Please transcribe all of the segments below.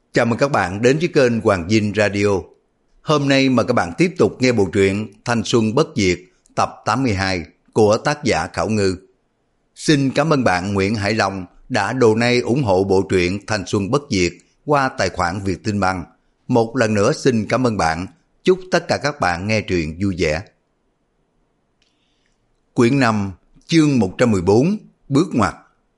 Chào mừng các bạn đến với kênh Hoàng Dinh Radio. Hôm nay mời các bạn tiếp tục nghe bộ truyện Thanh Xuân Bất Diệt tập 82 của tác giả Khảo Ngư. Xin cảm ơn bạn Nguyễn Hải Long đã donate ủng hộ bộ truyện Thanh Xuân Bất Diệt qua tài khoản Vietinbank. Một lần nữa xin cảm ơn bạn. Chúc tất cả các bạn nghe truyện vui vẻ. Quyển 5, chương 114, bước ngoặt.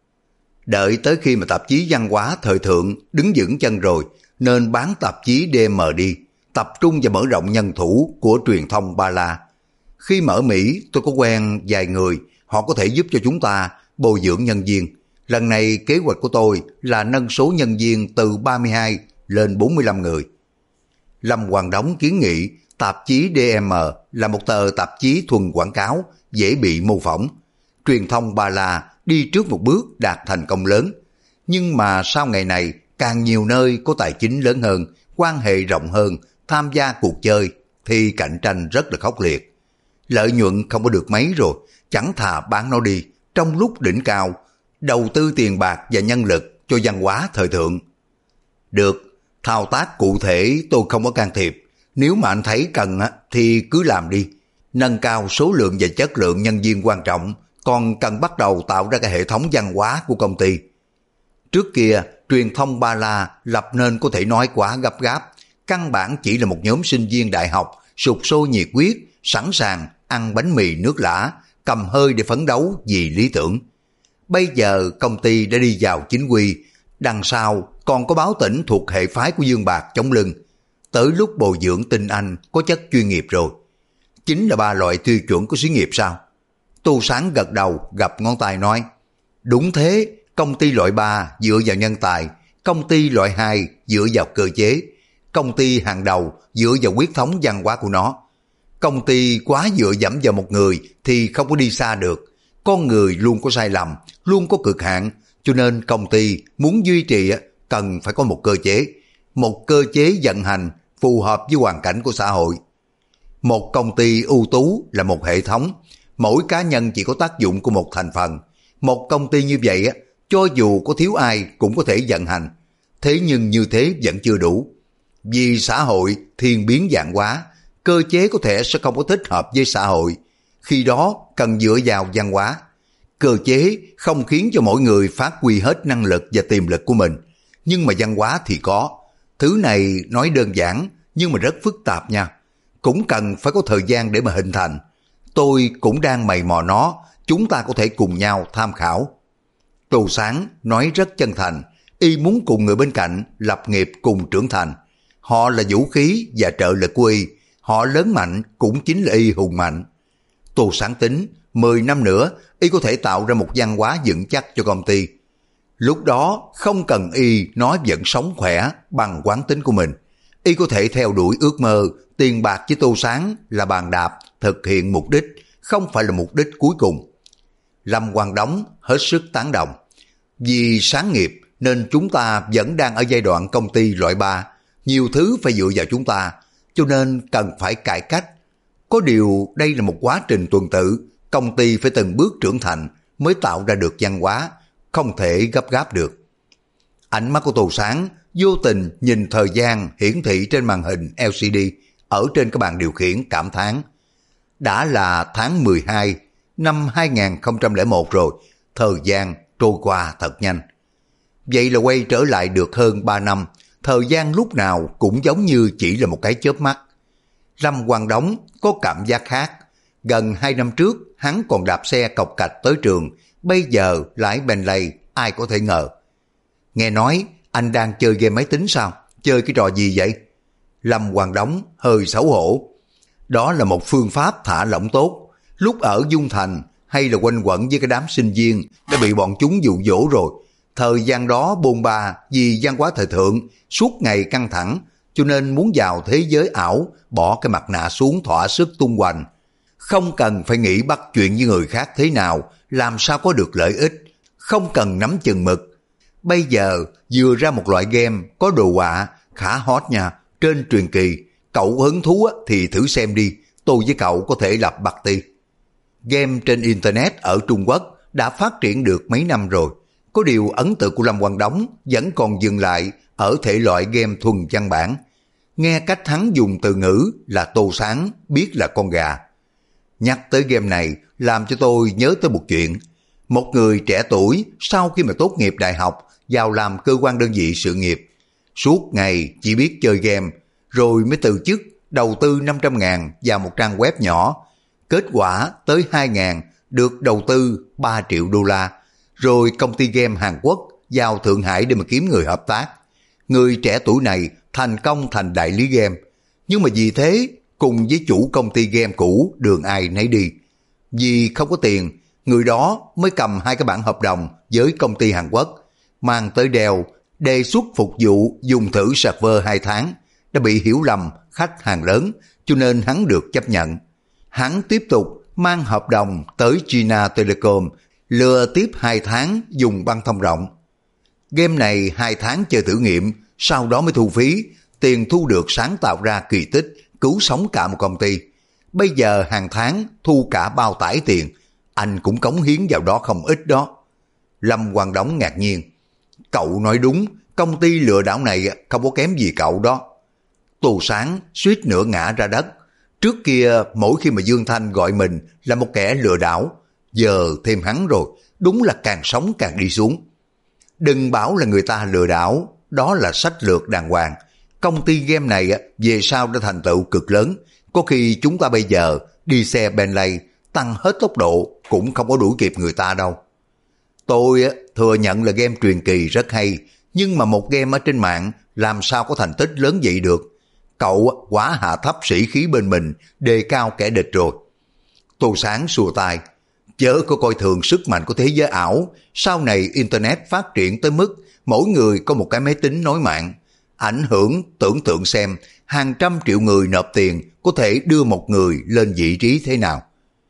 Đợi tới khi mà tạp chí văn hóa thời thượng đứng vững chân rồi, nên bán tạp chí DM đi, tập trung và mở rộng nhân thủ của truyền thông Ba La. Khi mà ở Mỹ, tôi có quen vài người, họ có thể giúp cho chúng ta bồi dưỡng nhân viên. Lần này kế hoạch của tôi là nâng số nhân viên từ 32 lên 45 người. Lâm Hoàng Đống kiến nghị tạp chí DM là một tờ tạp chí thuần quảng cáo, dễ bị mô phỏng. Truyền thông Ba La đi trước một bước đạt thành công lớn. Nhưng mà sau ngày này, càng nhiều nơi có tài chính lớn hơn, quan hệ rộng hơn, tham gia cuộc chơi, thì cạnh tranh rất là khốc liệt. Lợi nhuận không có được mấy rồi, chẳng thà bán nó đi, trong lúc đỉnh cao, đầu tư tiền bạc và nhân lực cho văn hóa thời thượng. Được, thao tác cụ thể tôi không có can thiệp, nếu mà anh thấy cần thì cứ làm đi. Nâng cao số lượng và chất lượng nhân viên quan trọng, còn cần bắt đầu tạo ra cái hệ thống văn hóa của công ty. Trước kia, truyền thông Ba La lập nên có thể nói quá gấp gáp, căn bản chỉ là một nhóm sinh viên đại học sục sôi nhiệt huyết, sẵn sàng ăn bánh mì nước lã, cầm hơi để phấn đấu vì lý tưởng. Bây giờ công ty đã đi vào chính quy, đằng sau còn có báo tỉnh thuộc hệ phái của Dương Bạc chống lưng. Tới lúc bồi dưỡng tinh anh có chất chuyên nghiệp rồi. Chính là 3 loại tiêu chuẩn của xí nghiệp sao? Tô Sáng gật đầu gập ngón tay nói, đúng thế, công ty loại 3 dựa vào nhân tài, công ty loại 2 dựa vào cơ chế, công ty hàng đầu dựa vào huyết thống văn hóa của nó. Công ty quá dựa dẫm vào một người thì không có đi xa được. Con người luôn có sai lầm, luôn có cực hạn, cho nên công ty muốn duy trì cần phải có một cơ chế vận hành phù hợp với hoàn cảnh của xã hội. Một công ty ưu tú là một hệ thống, mỗi cá nhân chỉ có tác dụng của một thành phần. Một công ty như vậy cho dù có thiếu ai cũng có thể vận hành. Thế nhưng như thế vẫn chưa đủ. Vì xã hội thiên biến vạn hóa, cơ chế có thể sẽ không có thích hợp với xã hội. Khi đó cần dựa vào văn hóa. Cơ chế không khiến cho mỗi người phát huy hết năng lực và tiềm lực của mình. Nhưng mà văn hóa thì có. Thứ này nói đơn giản nhưng mà rất phức tạp nha. Cũng cần phải có thời gian để mà hình thành. Tôi cũng đang mày mò nó, chúng ta có thể cùng nhau tham khảo. Tô Sáng nói rất chân thành, y muốn cùng người bên cạnh lập nghiệp cùng trưởng thành. Họ là vũ khí và trợ lực của y, họ lớn mạnh cũng chính là y hùng mạnh. Tô Sáng tính, 10 năm nữa y có thể tạo ra một văn hóa vững chắc cho công ty. Lúc đó không cần y nói vẫn sống khỏe bằng quán tính của mình. Y có thể theo đuổi ước mơ, tiền bạc với Tô Sáng là bàn đạp, thực hiện mục đích, không phải là mục đích cuối cùng. Lâm Hoàng Đống hết sức tán đồng. Vì sáng nghiệp nên chúng ta vẫn đang ở giai đoạn công ty loại 3, nhiều thứ phải dựa vào chúng ta, cho nên cần phải cải cách. Có điều đây là một quá trình tuần tự, công ty phải từng bước trưởng thành mới tạo ra được văn hóa, không thể gấp gáp được. Ánh mắt của Tô Sáng vô tình nhìn thời gian hiển thị trên màn hình LCD ở trên cái bàn điều khiển, cảm thán. Đã là tháng 12 năm 2001 rồi, thời gian trôi qua thật nhanh. Vậy là quay trở lại được hơn 3 năm, thời gian lúc nào cũng giống như chỉ là một cái chớp mắt. Lâm Hoàng Đống có cảm giác khác. Gần 2 năm trước, hắn còn đạp xe cộc cạch tới trường, bây giờ lái Bentley, ai có thể ngờ. Nghe nói anh đang chơi game máy tính sao? Chơi cái trò gì vậy? Lâm Hoàng Đống hơi xấu hổ. Đó là một phương pháp thả lỏng tốt. Lúc ở Dung Thành hay là quanh quẩn với cái đám sinh viên đã bị bọn chúng dụ dỗ rồi. Thời gian đó bôn ba vì văn hóa thời thượng, suốt ngày căng thẳng, cho nên muốn vào thế giới ảo, bỏ cái mặt nạ xuống thỏa sức tung hoành. Không cần phải nghĩ bắt chuyện với người khác thế nào, làm sao có được lợi ích, không cần nắm chừng mực. Bây giờ vừa ra một loại game có đồ họa khá hot nha, trên truyền kỳ. Cậu hứng thú thì thử xem đi, tôi với cậu có thể lập party. Game trên Internet ở Trung Quốc đã phát triển được mấy năm rồi. Có điều ấn tượng của Lâm Quang Đống vẫn còn dừng lại ở thể loại game thuần văn bản. Nghe cách hắn dùng từ ngữ là Tô Sáng biết là con gà. Nhắc tới game này làm cho tôi nhớ tới một chuyện. Một người trẻ tuổi sau khi mà tốt nghiệp đại học vào làm cơ quan đơn vị sự nghiệp, suốt ngày chỉ biết chơi game, rồi mới từ chức đầu tư 500.000 vào một trang web nhỏ. Kết quả tới 2.000 được đầu tư 3 triệu đô la, rồi công ty game Hàn Quốc vào Thượng Hải để mà kiếm người hợp tác. Người trẻ tuổi này thành công thành đại lý game, nhưng mà vì thế cùng với chủ công ty game cũ đường ai nấy đi. Vì không có tiền, người đó mới cầm 2 cái bản hợp đồng với công ty Hàn Quốc, mang tới đeo, đề xuất phục vụ dùng thử server 2 tháng, đã bị hiểu lầm khách hàng lớn, cho nên hắn được chấp nhận. Hắn tiếp tục mang hợp đồng tới China Telecom, lừa tiếp 2 tháng dùng băng thông rộng. Game này 2 tháng chơi thử nghiệm, sau đó mới thu phí, tiền thu được sáng tạo ra kỳ tích, cứu sống cả một công ty. Bây giờ hàng tháng thu cả bao tải tiền, anh cũng cống hiến vào đó không ít đó. Lâm Quang Đống ngạc nhiên. Cậu nói đúng, công ty lừa đảo này không có kém gì cậu đó. Tô Sáng suýt nữa ngã ra đất. Trước kia mỗi khi mà Dương Thanh gọi mình là một kẻ lừa đảo, giờ thêm hắn rồi, đúng là càng sống càng đi xuống. Đừng bảo là người ta lừa đảo, đó là sách lược đàng hoàng. Công ty game này về sau đã thành tựu cực lớn, có khi chúng ta bây giờ đi xe Bentley tăng hết tốc độ cũng không có đuổi kịp người ta đâu. Tôi thừa nhận là game truyền kỳ rất hay, nhưng mà một game ở trên mạng làm sao có thành tích lớn vậy được. Cậu quá hạ thấp sĩ khí bên mình, đề cao kẻ địch rồi. Tô Sáng xua tay, chớ có coi thường sức mạnh của thế giới ảo. Sau này Internet phát triển tới mức mỗi người có một cái máy tính nối mạng. Ảnh hưởng tưởng tượng xem, hàng trăm triệu người nộp tiền có thể đưa một người lên vị trí thế nào.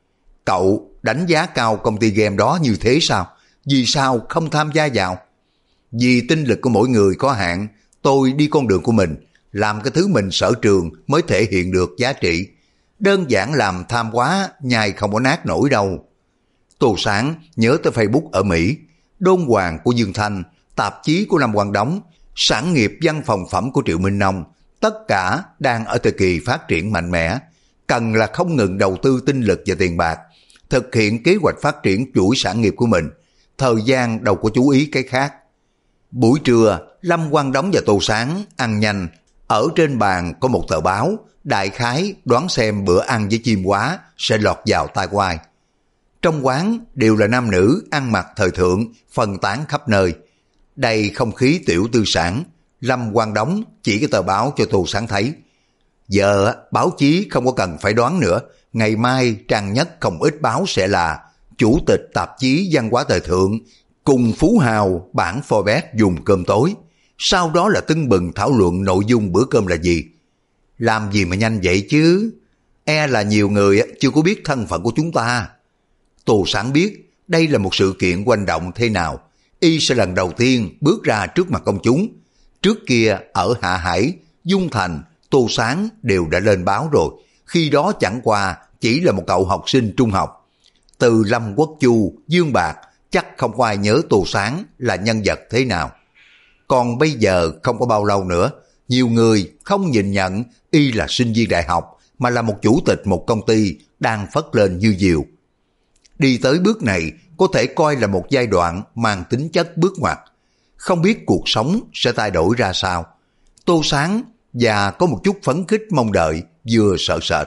Cậu đánh giá cao công ty game đó như thế sao? Vì sao không tham gia vào? Vì tinh lực của mỗi người có hạn, tôi đi con đường của mình, làm cái thứ mình sở trường mới thể hiện được giá trị. Đơn giản làm tham quá, nhai không có nát nổi đâu. Tô Sáng nhớ tới Facebook ở Mỹ, đôn hoàng của Dương Thanh, tạp chí của Lâm Quang Đống, sản nghiệp văn phòng phẩm của Triệu Minh Nông, tất cả đang ở thời kỳ phát triển mạnh mẽ, cần là không ngừng đầu tư tinh lực và tiền bạc, thực hiện kế hoạch phát triển chuỗi sản nghiệp của mình, thời gian đâu có chú ý cái khác. Buổi trưa, Lâm Quang Đống và Tô Sáng ăn nhanh, ở trên bàn có một tờ báo, đại khái đoán xem bữa ăn với chim quá sẽ lọt vào tai quai. Trong quán đều là nam nữ ăn mặc thời thượng, phân tán khắp nơi. Đầy không khí tiểu tư sản. Lâm Quang Đống chỉ cái tờ báo cho Tô Sáng thấy. Giờ báo chí không có cần phải đoán nữa. Ngày mai trang nhất không ít báo sẽ là chủ tịch tạp chí văn hóa thời thượng cùng phú hào bản Forbes dùng cơm tối. Sau đó là tưng bừng thảo luận nội dung bữa cơm là gì. Làm gì mà nhanh vậy chứ? E là nhiều người chưa có biết thân phận của chúng ta. Tô Sáng biết đây là một sự kiện quan trọng thế nào. Y sẽ lần đầu tiên bước ra trước mặt công chúng. Trước kia ở Hạ Hải, Dung Thành, Tô Sáng đều đã lên báo rồi. Khi đó chẳng qua chỉ là một cậu học sinh trung học. Từ Lâm Quốc Chu, Dương Bạc chắc không có ai nhớ Tô Sáng là nhân vật thế nào. Còn bây giờ không có bao lâu nữa, nhiều người không nhìn nhận Y là sinh viên đại học mà là một chủ tịch một công ty đang phất lên như diều. Đi tới bước này có thể coi là một giai đoạn mang tính chất bước ngoặt. Không biết cuộc sống sẽ thay đổi ra sao. Tô Sáng và có một chút phấn khích mong đợi, vừa sợ sệt.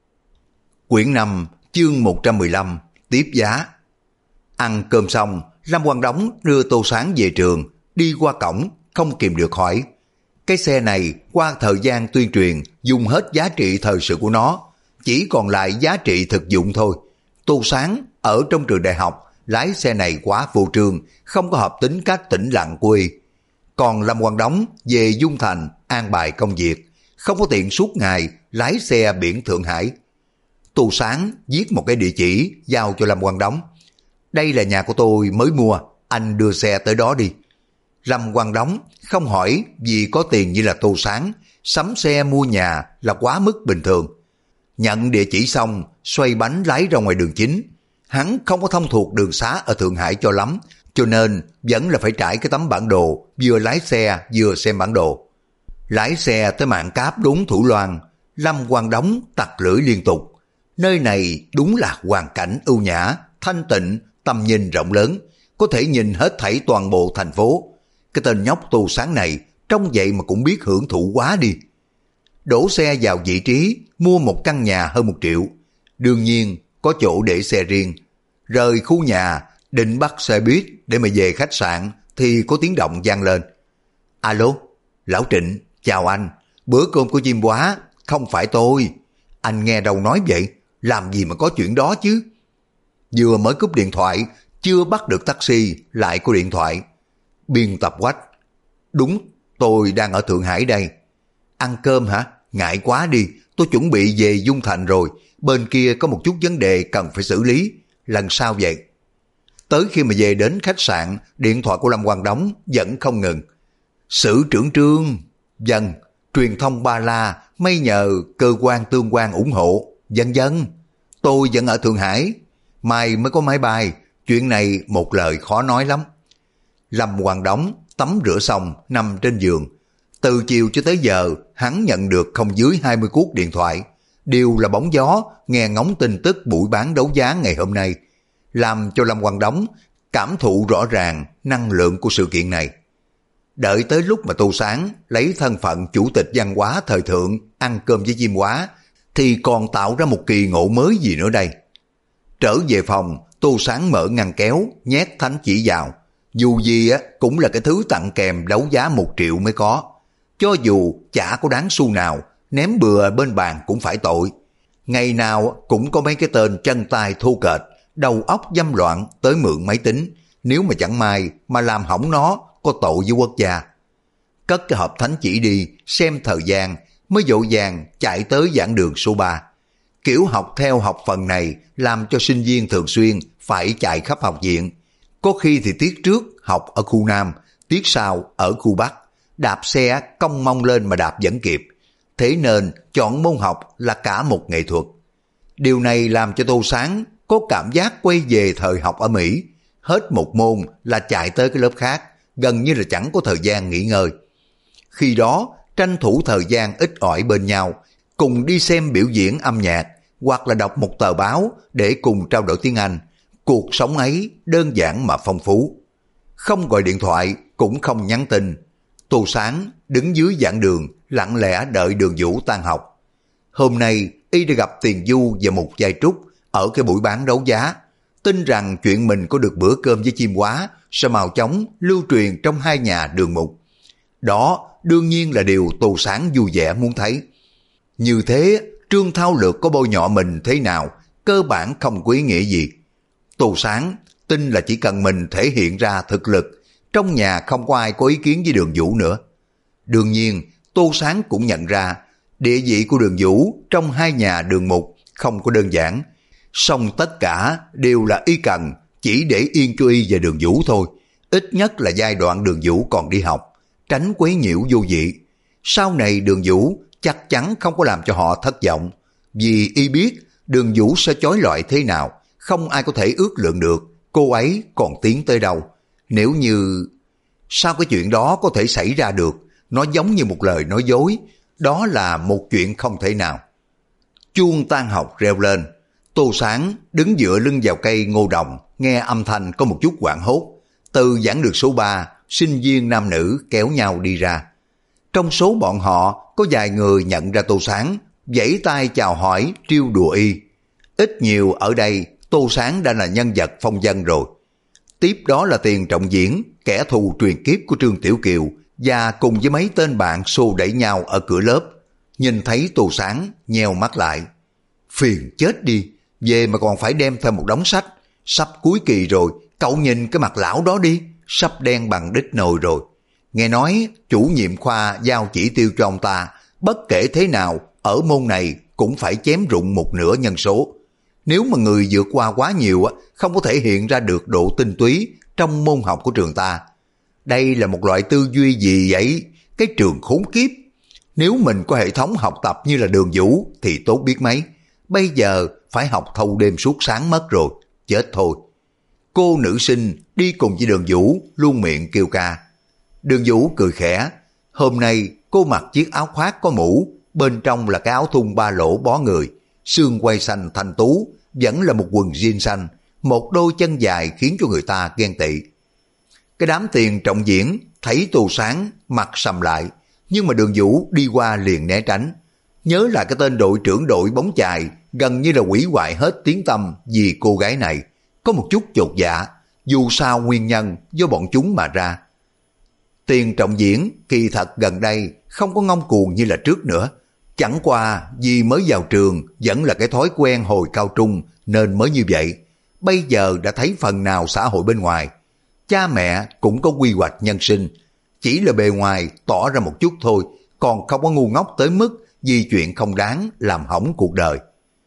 Quyển 5, chương 115, tiếp giá. Ăn cơm xong, Lâm Quang Đống đưa Tô Sáng về trường, đi qua cổng, không kìm được hỏi. Cái xe này qua thời gian tuyên truyền dùng hết giá trị thời sự của nó, chỉ còn lại giá trị thực dụng thôi. Tô Sáng ở trong trường đại học lái xe này quá vô trương, không có hợp tính cách tĩnh lặng của Y. Còn Lâm Quang Đống về Dung Thành an bài công việc, không có tiện suốt ngày lái xe biển Thượng Hải. Tô Sáng viết một cái địa chỉ giao cho Lâm Quang Đống. Đây là nhà của tôi mới mua, anh đưa xe tới đó đi. Lâm Quang Đống không hỏi vì có tiền như là Tô Sáng, sắm xe mua nhà là quá mức bình thường. Nhận địa chỉ xong, xoay bánh lái ra ngoài đường chính. Hắn không có thông thuộc đường xá ở Thượng Hải cho lắm, cho nên vẫn là phải trải cái tấm bản đồ, vừa lái xe vừa xem bản đồ. Lái xe tới mạng Cáp đúng Thủ Loan, Lâm Quang Đống tặc lưỡi liên tục. Nơi này đúng là hoàn cảnh ưu nhã, thanh tịnh, tầm nhìn rộng lớn, có thể nhìn hết thảy toàn bộ thành phố. Cái tên nhóc Tô Sáng này trông vậy mà cũng biết hưởng thụ quá đi. Đổ xe vào vị trí, mua một căn nhà hơn 1 triệu. Đương nhiên có chỗ để xe riêng. Rời khu nhà, định bắt xe buýt để mà về khách sạn thì có tiếng động vang lên. Alo, Lão Trịnh, chào anh. Bữa cơm của Chim Quá, không phải tôi. Anh nghe đâu nói vậy, làm gì mà có chuyện đó chứ. Vừa mới cúp điện thoại, chưa bắt được taxi, lại có điện thoại. Biên tập Quách. Đúng, tôi đang ở Thượng Hải đây. Ăn cơm hả? Ngại quá đi, tôi chuẩn bị về Dung Thành rồi. Bên kia có một chút vấn đề cần phải xử lý. Lần sau vậy? Tới khi mà về đến khách sạn, điện thoại của Lâm Quang Đống vẫn không ngừng. Sử trưởng Trương, dân, truyền thông Ba La, may nhờ cơ quan tương quan ủng hộ, vân vân. Tôi vẫn ở Thượng Hải, mai mới có máy bay, chuyện này một lời khó nói lắm. Lâm Quang Đống tắm rửa xong nằm trên giường. Từ chiều cho tới giờ, hắn nhận được không dưới 20 cuộc điện thoại, đều là bóng gió, nghe ngóng tin tức buổi bán đấu giá ngày hôm nay, làm cho Lâm Quang Đống cảm thụ rõ ràng năng lượng của sự kiện này. Đợi tới lúc mà Tô Sáng lấy thân phận chủ tịch văn hóa thời thượng ăn cơm với Chim Quá, thì còn tạo ra một kỳ ngộ mới gì nữa đây. Trở về phòng, Tô Sáng mở ngăn kéo, nhét thánh chỉ vào. Dù gì cũng là cái thứ tặng kèm đấu giá 1 triệu mới có. Cho dù chả có đáng xu nào, ném bừa bên bàn cũng phải tội. Ngày nào cũng có mấy cái tên chân tay thô kệch, đầu óc dâm loạn tới mượn máy tính. Nếu mà chẳng may mà làm hỏng nó, có tội với quốc gia. Cất cái hộp thánh chỉ đi, xem thời gian, mới vội vàng chạy tới giảng đường số 3. Kiểu học theo học phần này làm cho sinh viên thường xuyên phải chạy khắp học viện. Có khi thì tiết trước học ở khu Nam, tiết sau ở khu Bắc. Đạp xe cong mông lên mà đạp vẫn kịp. Thế nên chọn môn học là cả một nghệ thuật. Điều này làm cho Tô Sáng có cảm giác quay về thời học ở Mỹ. Hết một môn là chạy tới cái lớp khác, gần như là chẳng có thời gian nghỉ ngơi. Khi đó tranh thủ thời gian ít ỏi bên nhau, cùng đi xem biểu diễn âm nhạc, hoặc là đọc một tờ báo để cùng trao đổi tiếng Anh. Cuộc sống ấy đơn giản mà phong phú. Không gọi điện thoại, cũng không nhắn tin. Tô Sáng đứng dưới giảng đường, lặng lẽ đợi Đường Vũ tan học. Hôm nay y đã gặp Tiền Du và Mục Giai Trúc ở cái buổi bán đấu giá. Tin rằng chuyện mình có được bữa cơm với Chim Quá sẽ mau chóng lưu truyền trong hai nhà Đường Mục. Đó đương nhiên là điều Tô Sáng vui vẻ muốn thấy. Như thế Trương Thao Lược có bôi nhọ mình thế nào, cơ bản không có ý nghĩa gì. Tô Sáng tin là chỉ cần mình thể hiện ra thực lực, trong nhà không có ai có ý kiến với Đường Vũ nữa. Đương nhiên Tô Sáng cũng nhận ra địa vị của Đường Vũ trong hai nhà Đường Mục không có đơn giản, song tất cả đều là y cần, chỉ để yên cho y và Đường Vũ thôi. Ít nhất là giai đoạn Đường Vũ còn đi học, tránh quấy nhiễu vô vị. Sau này Đường Vũ chắc chắn không có làm cho họ thất vọng, vì y biết Đường Vũ sẽ chối loại thế nào, không ai có thể ước lượng được cô ấy còn tiến tới đâu. Nếu như... Sao cái chuyện đó có thể xảy ra được? Nó giống như một lời nói dối, đó là một chuyện không thể nào. Chuông tan học reo lên. Tô Sáng đứng dựa lưng vào cây ngô đồng, nghe âm thanh có một chút hoảng hốt. Từ giảng đường số 3, sinh viên nam nữ kéo nhau đi ra. Trong số bọn họ có vài người nhận ra Tô Sáng, vẫy tay chào hỏi trêu đùa y. Ít nhiều ở đây Tô Sáng đã là nhân vật phong vân rồi. Tiếp đó là Tiền Trọng Diễn, kẻ thù truyền kiếp của Trương Tiểu Kiều, và cùng với mấy tên bạn xô đẩy nhau ở cửa lớp. Nhìn thấy Tô Sáng nheo mắt lại. Phiền chết đi, về mà còn phải đem theo một đống sách. Sắp cuối kỳ rồi, cậu nhìn cái mặt lão đó đi, sắp đen bằng đít nồi rồi. Nghe nói chủ nhiệm khoa giao chỉ tiêu cho ông ta, bất kể thế nào ở môn này cũng phải chém rụng một nửa nhân số. Nếu mà người vượt qua quá nhiều không có thể hiện ra được độ tinh túy trong môn học của trường ta. Đây là một loại tư duy gì vậy? Cái trường khốn kiếp. Nếu mình có hệ thống học tập như là Đường Vũ thì tốt biết mấy. Bây giờ phải học thâu đêm suốt sáng mất rồi. Chết thôi. cô nữ sinh đi cùng với Đường Vũ luôn miệng kêu ca. Đường Vũ cười khẽ, hôm nay cô mặc chiếc áo khoác có mũ, bên trong là cái áo thun ba lỗ bó người, xương quai xanh thanh tú, vẫn là một quần jean xanh, một đôi chân dài khiến cho người ta ghen tị. Cái đám tiền trọng diễn thấy Tô Sáng mặt sầm lại, nhưng mà Đường Vũ đi qua liền né tránh. Nhớ lại cái tên đội trưởng đội bóng chài gần như là hủy hoại hết tiếng tăm vì cô gái này, có một chút chột dạ, dù sao nguyên nhân do bọn chúng mà ra. Tiền trọng diễn kỳ thật gần đây không có ngông cuồng như là trước nữa, chẳng qua vì mới vào trường vẫn là cái thói quen hồi cao trung nên mới như vậy. Bây giờ đã thấy phần nào xã hội bên ngoài, cha mẹ cũng có quy hoạch nhân sinh, chỉ là bề ngoài tỏ ra một chút thôi, còn không có ngu ngốc tới mức vì chuyện không đáng làm hỏng cuộc đời.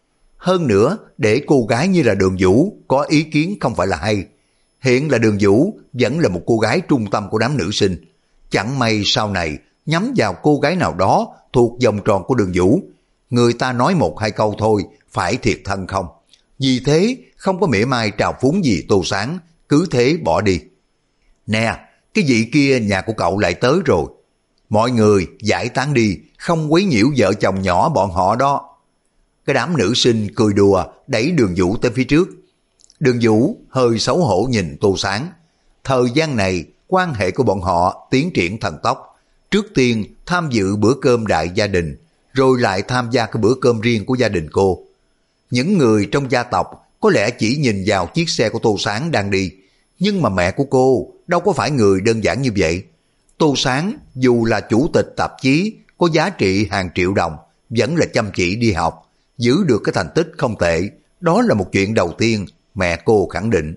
Hơn nữa, để cô gái như là Đường Vũ có ý kiến không phải là hay. Hiện là Đường Vũ vẫn là một cô gái trung tâm của đám nữ sinh. Chẳng may sau này nhắm vào cô gái nào đó thuộc vòng tròn của Đường Vũ, người ta nói một hai câu thôi, phải thiệt thân không. Vì thế không có mỉa mai trào phúng gì Tô Sáng, cứ thế bỏ đi. Nè, cái vị kia nhà của cậu lại tới rồi. Mọi người giải tán đi, không quấy nhiễu vợ chồng nhỏ bọn họ đó. Cái đám nữ sinh cười đùa đẩy Đường Vũ tới phía trước. Đường Vũ hơi xấu hổ nhìn Tô Sáng. Thời gian này quan hệ của bọn họ tiến triển thần tốc. Trước tiên tham dự bữa cơm đại gia đình, rồi lại tham gia cái bữa cơm riêng của gia đình cô. Những người trong gia tộc có lẽ chỉ nhìn vào chiếc xe của Tô Sáng đang đi, nhưng mà mẹ của cô đâu có phải người đơn giản như vậy. Tô Sáng dù là chủ tịch tạp chí có giá trị hàng triệu đồng, vẫn là chăm chỉ đi học, giữ được cái thành tích không tệ, đó là một chuyện đầu tiên mẹ cô khẳng định.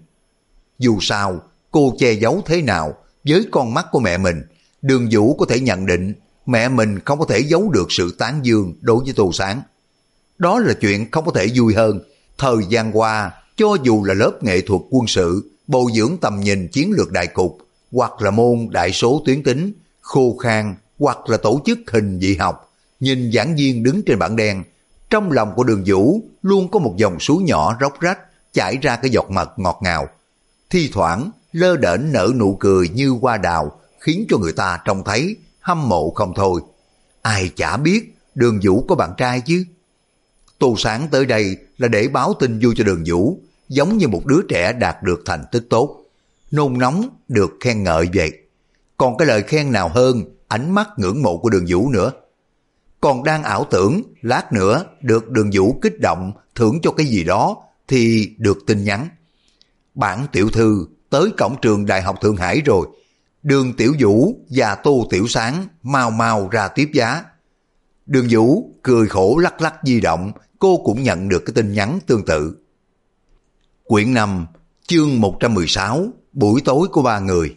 Dù sao, cô che giấu thế nào, với con mắt của mẹ mình, Đường Vũ có thể nhận định mẹ mình không có thể giấu được sự tán dương đối với Tô Sáng. Đó là chuyện không có thể vui hơn. Thời gian qua, cho dù là lớp nghệ thuật quân sự, bồi dưỡng tầm nhìn chiến lược đại cục, hoặc là môn đại số tuyến tính, khô khan, hoặc là tổ chức hình dị học, nhìn giảng viên đứng trên bảng đen, trong lòng của Đường Vũ luôn có một dòng suối nhỏ róc rách chảy ra cái giọt mật ngọt ngào. Thi thoảng lơ đễnh nở nụ cười như hoa đào, khiến cho người ta trông thấy hâm mộ không thôi. Ai chả biết Đường Vũ có bạn trai chứ. Tô Sáng tới đây là để báo tin vui cho Đường Vũ, giống như một đứa trẻ đạt được thành tích tốt, nôn nóng được khen ngợi vậy. Còn cái lời khen nào hơn ánh mắt ngưỡng mộ của Đường Vũ nữa. Còn đang ảo tưởng lát nữa được Đường Vũ kích động thưởng cho cái gì đó thì được tin nhắn: bản tiểu thư tới cổng trường Đại học Thượng Hải rồi, Đường Tiểu Vũ và Tô Tiểu Sáng mau mau ra tiếp giá. Đường Vũ cười khổ lắc lắc di động, cô cũng nhận được cái tin nhắn tương tự. Quyển 5, chương 116, buổi tối của ba người.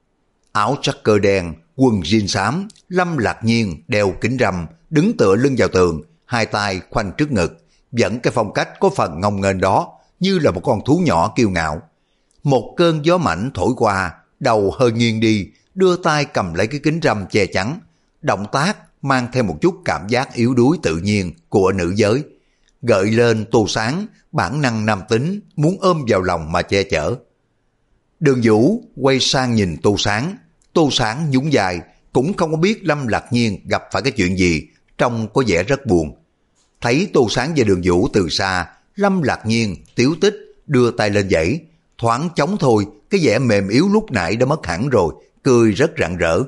Áo tracker đen, quần jean xám, Lâm Lạc Nhiên đeo kính râm, đứng tựa lưng vào tường, hai tay khoanh trước ngực, vẫn cái phong cách có phần ngông nghênh đó, như là một con thú nhỏ kiêu ngạo. Một cơn gió mạnh thổi qua, đầu hơi nghiêng đi, đưa tay cầm lấy cái kính râm che chắn, động tác mang theo một chút cảm giác yếu đuối tự nhiên của nữ giới, gợi lên Tô Sáng bản năng nam tính muốn ôm vào lòng mà che chở. Đường Vũ quay sang nhìn Tô Sáng nhún vai, cũng không có biết Lâm Lạc Nhiên gặp phải cái chuyện gì, trông có vẻ rất buồn. Thấy Tô Sáng và Đường Vũ từ xa, Lâm Lạc Nhiên tiếu tích đưa tay lên dãy, thoáng chóng thôi cái vẻ mềm yếu lúc nãy đã mất hẳn rồi, cười rất rạng rỡ.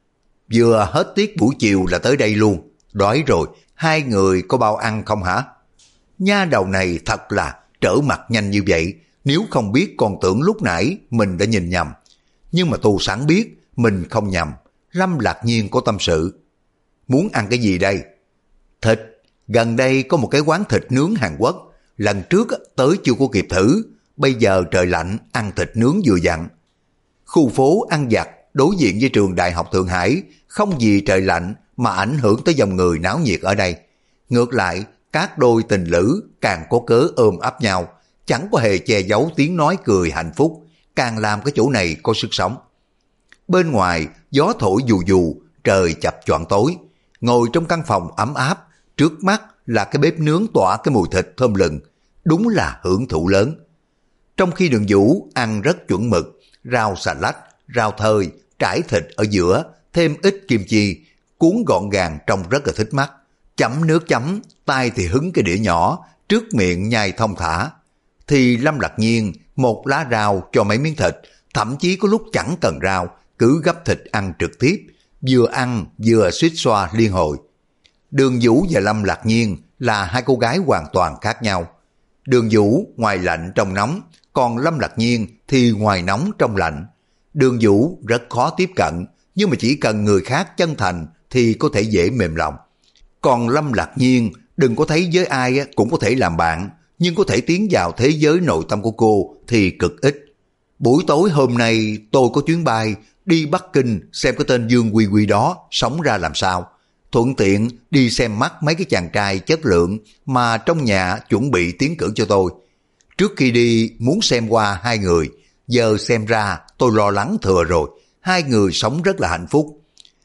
Vừa hết tiết buổi chiều là tới đây luôn, đói rồi, hai người có bao ăn không hả? Nha đầu này thật là trở mặt nhanh như vậy, nếu không biết còn tưởng lúc nãy mình đã nhìn nhầm. Nhưng mà Tô Sáng biết mình không nhầm. Lâm Lạc Nhiên có tâm sự. Muốn ăn cái gì đây? Thịt, gần đây có một cái quán thịt nướng Hàn Quốc, lần trước tới chưa có kịp thử, bây giờ trời lạnh ăn thịt nướng vừa dặn. Khu phố ăn vặt đối diện với trường Đại học Thượng Hải, không vì trời lạnh mà ảnh hưởng tới dòng người náo nhiệt ở đây. Ngược lại, các đôi tình lữ càng có cớ ôm ấp nhau, chẳng có hề che giấu tiếng nói cười hạnh phúc, càng làm cái chỗ này có sức sống. Bên ngoài, gió thổi dù dù, trời chập choạng tối. Ngồi trong căn phòng ấm áp, trước mắt là cái bếp nướng tỏa cái mùi thịt thơm lừng, đúng là hưởng thụ lớn. Trong khi Đường Vũ ăn rất chuẩn mực, rau xà lách, rau thơi, trải thịt ở giữa, thêm ít kim chi, cuốn gọn gàng trông rất là thích mắt. Chấm nước chấm, tay thì hứng cái đĩa nhỏ, trước miệng nhai thong thả. Thì Lâm Lạc Nhiên một lá rau cho mấy miếng thịt, thậm chí có lúc chẳng cần rau, cứ gấp thịt ăn trực tiếp, vừa ăn vừa suýt xoa liên hồi. Đường Vũ và Lâm Lạc Nhiên là hai cô gái hoàn toàn khác nhau. Đường Vũ ngoài lạnh trong nóng, còn Lâm Lạc Nhiên thì ngoài nóng trong lạnh. Đường Vũ rất khó tiếp cận, nhưng mà chỉ cần người khác chân thành thì có thể dễ mềm lòng. Còn Lâm Lạc Nhiên đừng có thấy với ai cũng có thể làm bạn, nhưng có thể tiến vào thế giới nội tâm của cô thì cực ít. Buổi tối hôm nay tôi có chuyến bay đi Bắc Kinh xem cái tên Dương Quy Quy đó sống ra làm sao. Thuận tiện đi xem mắt mấy cái chàng trai chất lượng mà trong nhà chuẩn bị tiến cử cho tôi. Trước khi đi muốn xem qua hai người, giờ xem ra tôi lo lắng thừa rồi, hai người sống rất là hạnh phúc.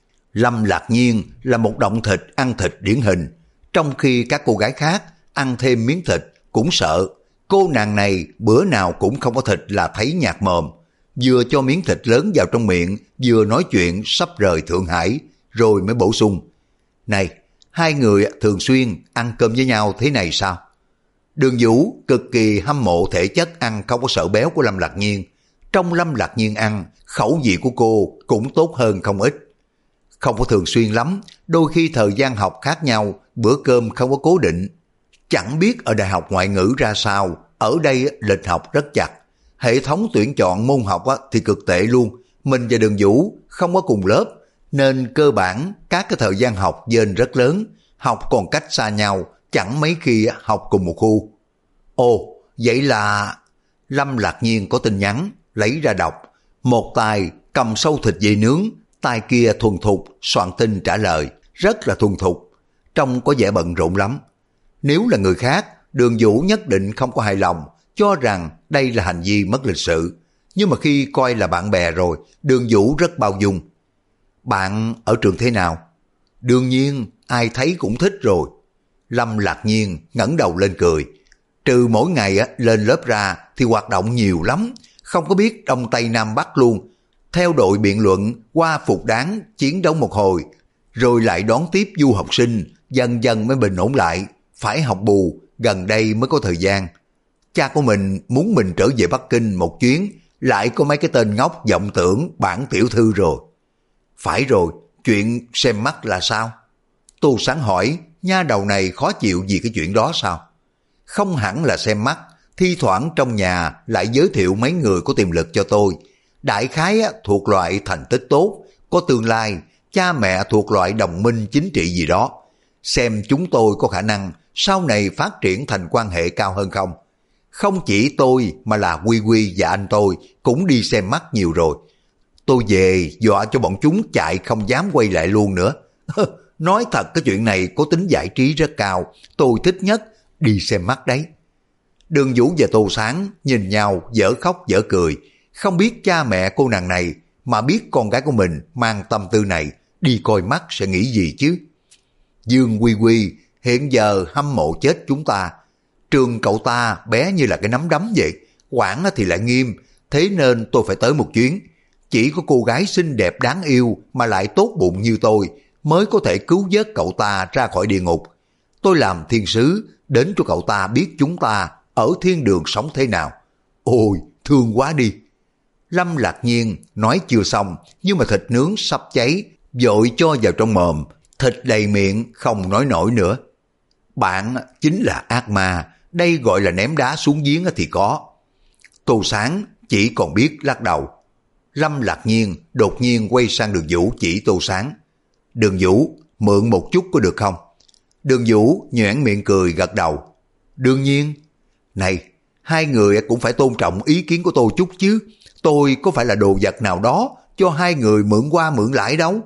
Lâm Lạc Nhiên là một động thịt ăn thịt điển hình, trong khi các cô gái khác ăn thêm miếng thịt cũng sợ. Cô nàng này bữa nào cũng không có thịt là thấy nhạt mồm, vừa cho miếng thịt lớn vào trong miệng, vừa nói chuyện sắp rời Thượng Hải, rồi mới bổ sung. Này, hai người thường xuyên ăn cơm với nhau thế này sao? Đường Vũ cực kỳ hâm mộ thể chất ăn không có sợ béo của Lâm Lạc Nhiên. Trong Lâm Lạc Nhiên ăn, khẩu vị của cô cũng tốt hơn không ít. Không có thường xuyên lắm, đôi khi thời gian học khác nhau, bữa cơm không có cố định. Chẳng biết ở đại học ngoại ngữ ra sao, ở đây lịch học rất chặt. Hệ thống tuyển chọn môn học thì cực tệ luôn. Mình và Đường Vũ không có cùng lớp, nên cơ bản các cái thời gian học dên rất lớn, học còn cách xa nhau, chẳng mấy khi học cùng một khu. Ồ, vậy là... Lâm Lạc Nhiên có tin nhắn, lấy ra đọc. Một tay cầm sâu thịt dê nướng, tay kia thuần thục soạn tin trả lời, rất là thuần thục, trông có vẻ bận rộn lắm. Nếu là người khác, Đường Vũ nhất định không có hài lòng, cho rằng đây là hành vi mất lịch sự. Nhưng mà khi coi là bạn bè rồi, Đường Vũ rất bao dung. Bạn ở trường thế nào? Đương nhiên, ai thấy cũng thích rồi. Lâm Lạc Nhiên ngẩng đầu lên cười. Trừ mỗi ngày lên lớp ra thì hoạt động nhiều lắm, không có biết Đông Tây Nam Bắc luôn. Theo đội biện luận, qua phục đáng, chiến đấu một hồi, rồi lại đón tiếp du học sinh, dần dần mới bình ổn lại, phải học bù, gần đây mới có thời gian. Cha của mình muốn mình trở về Bắc Kinh một chuyến, lại có mấy cái tên ngốc vọng tưởng bản tiểu thư rồi. Phải rồi, chuyện xem mắt là sao? Tô Sáng hỏi, nha đầu này khó chịu vì cái chuyện đó sao? Không hẳn là xem mắt, thi thoảng trong nhà lại giới thiệu mấy người có tiềm lực cho tôi. Đại khái thuộc loại thành tích tốt, có tương lai, cha mẹ thuộc loại đồng minh chính trị gì đó. Xem chúng tôi có khả năng sau này phát triển thành quan hệ cao hơn không. Không chỉ tôi mà là Quy Quy và anh tôi cũng đi xem mắt nhiều rồi. Tôi về dọa cho bọn chúng chạy không dám quay lại luôn nữa. Nói thật cái chuyện này có tính giải trí rất cao, tôi thích nhất đi xem mắt đấy. Đường Vũ và Tô Sáng nhìn nhau dở khóc dở cười, không biết cha mẹ cô nàng này mà biết con gái của mình mang tâm tư này, đi coi mắt sẽ nghĩ gì chứ. Dương Quy Quy hiện giờ hâm mộ chết chúng ta. Trường cậu ta bé như là cái nắm đấm vậy, quản thì lại nghiêm, thế nên tôi phải tới một chuyến. Chỉ có cô gái xinh đẹp đáng yêu mà lại tốt bụng như tôi mới có thể cứu vớt cậu ta ra khỏi địa ngục. Tôi làm thiên sứ đến cho cậu ta biết chúng ta ở thiên đường sống thế nào. Ôi, thương quá đi. Lâm Lạc Nhiên nói chưa xong, nhưng mà thịt nướng sắp cháy, vội cho vào trong mồm, thịt đầy miệng không nói nổi nữa. Bạn chính là ác ma, đây gọi là ném đá xuống giếng thì có. Tô Sáng chỉ còn biết lắc đầu. Lâm Lạc Nhiên đột nhiên quay sang Đường Vũ chỉ Tô Sáng. Đường Vũ, mượn một chút có được không? Đường Vũ nhoẻn miệng cười gật đầu. Đương nhiên. Này, hai người cũng phải tôn trọng ý kiến của tôi chút chứ. Tôi có phải là đồ vật nào đó cho hai người mượn qua mượn lại đâu.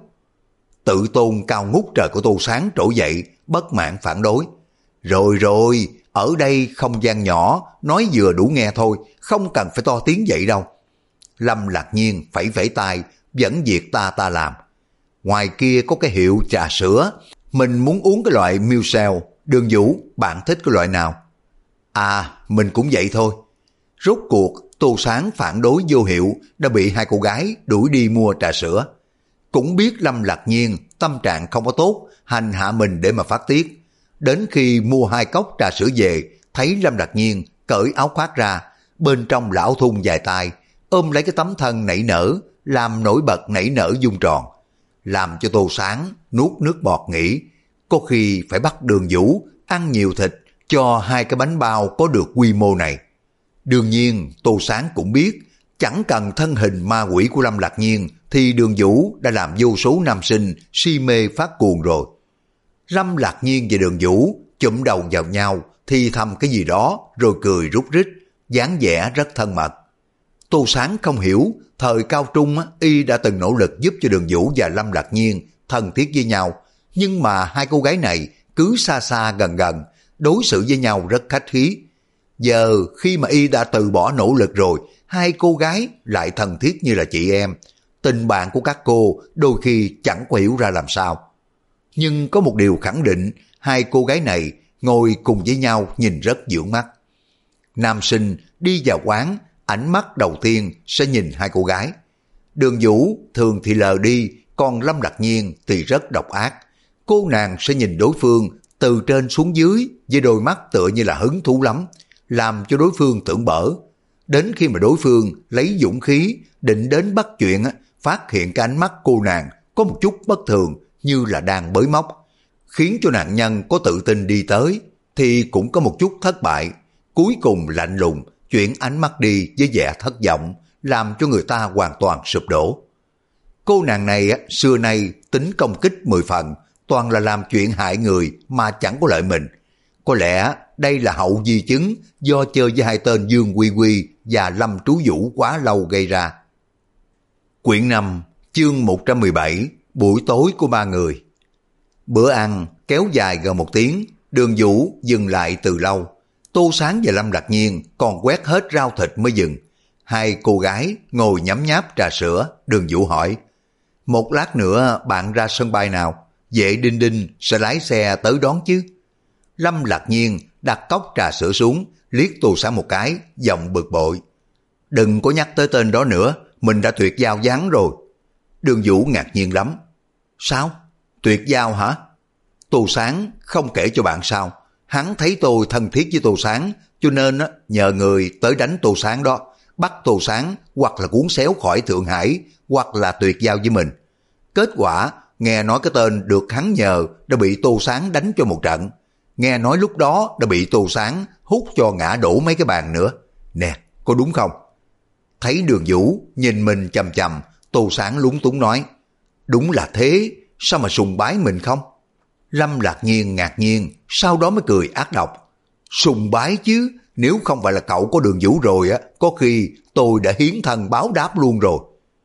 Tự tôn cao ngút trời của Tô Sáng trỗi dậy, bất mãn phản đối. Rồi rồi, ở đây không gian nhỏ, nói vừa đủ nghe thôi, không cần phải to tiếng vậy đâu. Lâm Lạc Nhiên phẩy phẩy tay, vẫn việc ta làm. Ngoài kia có cái hiệu trà sữa, mình muốn uống cái loại Michel. Đường Vũ, bạn thích cái loại nào? À, mình cũng vậy thôi. Rốt cuộc Tô Sáng phản đối vô hiệu đã bị hai cô gái đuổi đi mua trà sữa. Cũng biết Lâm Lạc Nhiên tâm trạng không có tốt, hành hạ mình để mà phát tiết. Đến khi mua 2 cốc trà sữa về, thấy Lâm Lạc Nhiên cởi áo khoác ra, bên trong lão thun dài tay, ôm lấy cái tấm thân nảy nở, làm nổi bật nảy nở vuông tròn. Làm cho Tô Sáng nuốt nước bọt nghĩ, có khi phải bắt Đường Vũ ăn nhiều thịt cho 2 cái bánh bao có được quy mô này. Đương nhiên Tô Sáng cũng biết, chẳng cần thân hình ma quỷ của Lâm Lạc Nhiên thì Đường Vũ đã làm vô số nam sinh si mê phát cuồng rồi. Lâm Lạc Nhiên và Đường Vũ chụm đầu vào nhau, thì thầm cái gì đó rồi cười rút rít, dáng vẻ rất thân mật. Tô Sáng không hiểu, thời cao trung y đã từng nỗ lực giúp cho Đường Vũ và Lâm Lạc Nhiên thân thiết với nhau, nhưng mà hai cô gái này cứ xa xa gần gần, đối xử với nhau rất khách khí. Giờ khi mà y đã từ bỏ nỗ lực rồi, hai cô gái lại thân thiết như là chị em. Tình bạn của các cô đôi khi chẳng có hiểu ra làm sao. Nhưng có một điều khẳng định, hai cô gái này ngồi cùng với nhau nhìn rất dưỡng mắt. Nam sinh đi vào quán, ánh mắt đầu tiên sẽ nhìn hai cô gái. Đường Vũ thường thì lờ đi, còn Lâm Lạc Nhiên thì rất độc ác. Cô nàng sẽ nhìn đối phương từ trên xuống dưới với đôi mắt tựa như là hứng thú lắm, làm cho đối phương tưởng bở. Đến khi mà đối phương lấy dũng khí định đến bắt chuyện, phát hiện cái ánh mắt cô nàng có một chút bất thường như là đang bới móc, khiến cho nạn nhân có tự tin đi tới thì cũng có một chút thất bại, cuối cùng lạnh lùng chuyển ánh mắt đi với vẻ thất vọng, làm cho người ta hoàn toàn sụp đổ. Cô nàng này xưa nay tính công kích 10 phần, toàn là làm chuyện hại người mà chẳng có lợi mình. Có lẽ đây là hậu di chứng do chơi với hai tên Dương Quy Quy và Lâm Trú Vũ quá lâu gây ra. Quyển 5, chương 117, buổi tối của 3 người. Bữa ăn kéo dài gần 1 tiếng, Đường Vũ dừng lại từ lâu. Tô Sáng và Lâm Lạc Nhiên còn quét hết rau thịt mới dừng. Hai cô gái ngồi nhấm nháp trà sữa. Đường Vũ hỏi, một lát nữa bạn ra sân bay nào? Vệ Đinh Đinh sẽ lái xe tới đón chứ? Lâm Lạc Nhiên đặt cốc trà sữa xuống, liếc Tô Sáng một cái, giọng bực bội. Đừng có nhắc tới tên đó nữa, mình đã tuyệt giao vắng rồi. Đường Vũ ngạc nhiên lắm. Sao? Tuyệt giao hả? Tô Sáng không kể cho bạn sao? Hắn thấy tôi thân thiết với Tô Sáng, cho nên nhờ người tới đánh Tô Sáng đó, bắt Tô Sáng hoặc là cuốn xéo khỏi Thượng Hải, hoặc là tuyệt giao với mình. Kết quả, nghe nói cái tên được hắn nhờ đã bị Tô Sáng đánh cho một trận. Nghe nói lúc đó đã bị Tô Sáng hút cho ngã đổ mấy cái bàn nữa. Nè, có đúng không? Thấy Đường Vũ nhìn mình chằm chằm, Tô Sáng lúng túng nói, đúng là thế, sao mà sùng bái mình không? Lâm Lạc Nhiên ngạc nhiên, sau đó mới cười ác độc. Sùng bái chứ, nếu không phải là cậu có Đường Vũ rồi có khi tôi đã hiến thân báo đáp luôn rồi.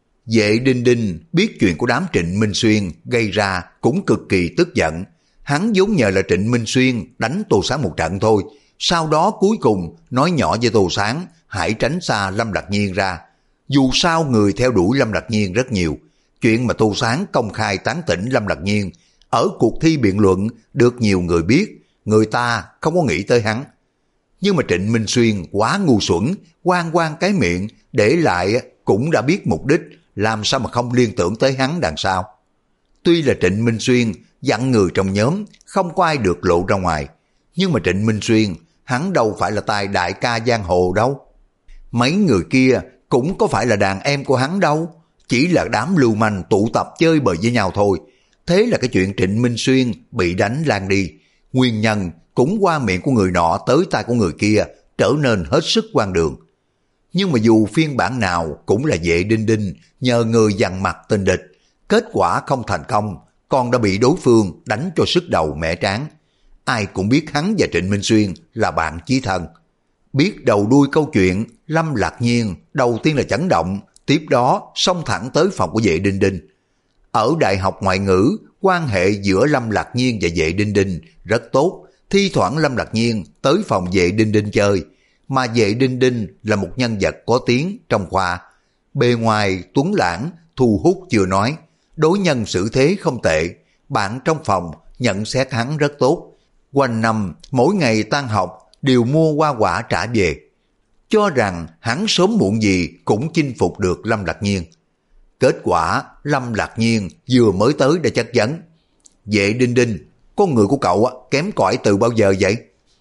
Vệ Đinh Đinh biết chuyện của đám Trịnh Minh Xuyên gây ra cũng cực kỳ tức giận. Hắn vốn nhờ là Trịnh Minh Xuyên đánh Tô Sáng một trận thôi, sau đó cuối cùng nói nhỏ với Tô Sáng hãy tránh xa Lâm Lạc Nhiên ra. Dù sao người theo đuổi Lâm Lạc Nhiên rất nhiều, chuyện mà Tô Sáng công khai tán tỉnh Lâm Lạc Nhiên ở cuộc thi biện luận được nhiều người biết, người ta không có nghĩ tới hắn. Nhưng mà Trịnh Minh Xuyên quá ngu xuẩn, oan oan cái miệng, để lại cũng đã biết mục đích, làm sao mà không liên tưởng tới hắn đằng sau. Tuy là Trịnh Minh Xuyên dặn người trong nhóm không có ai được lộ ra ngoài, nhưng mà Trịnh Minh Xuyên hắn đâu phải là tài đại ca giang hồ đâu. Mấy người kia cũng có phải là đàn em của hắn đâu, chỉ là đám lưu manh tụ tập chơi bời với nhau thôi. Thế là cái chuyện Trịnh Minh Xuyên bị đánh lan đi, nguyên nhân cũng qua miệng của người nọ tới tai của người kia, trở nên hết sức quan đường. Nhưng mà dù phiên bản nào cũng là Vệ Đinh Đinh nhờ người dằn mặt tình địch, kết quả không thành công, còn đã bị đối phương đánh cho sức đầu mẻ trán. Ai cũng biết hắn và Trịnh Minh Xuyên là bạn chí thân. Biết đầu đuôi câu chuyện, Lâm Lạc Nhiên đầu tiên là chấn động, tiếp đó xông thẳng tới phòng của Vệ Đinh Đinh. Ở Đại học Ngoại ngữ, quan hệ giữa Lâm Lạc Nhiên và Vệ Đinh Đinh rất tốt, thi thoảng Lâm Lạc Nhiên tới phòng Vệ Đinh Đinh chơi, mà Vệ Đinh Đinh là một nhân vật có tiếng trong khoa. Bề ngoài tuấn lãng, thu hút chưa nói, đối nhân xử thế không tệ, bạn trong phòng nhận xét hắn rất tốt. Quanh năm, mỗi ngày tan học đều mua hoa quả trả về. cho rằng hắn sớm muộn gì cũng chinh phục được Lâm Lạc Nhiên. Kết quả Lâm Lạc Nhiên vừa mới tới đã chất vấn: Vệ Đinh Đinh, con người của cậu kém cỏi từ bao giờ vậy?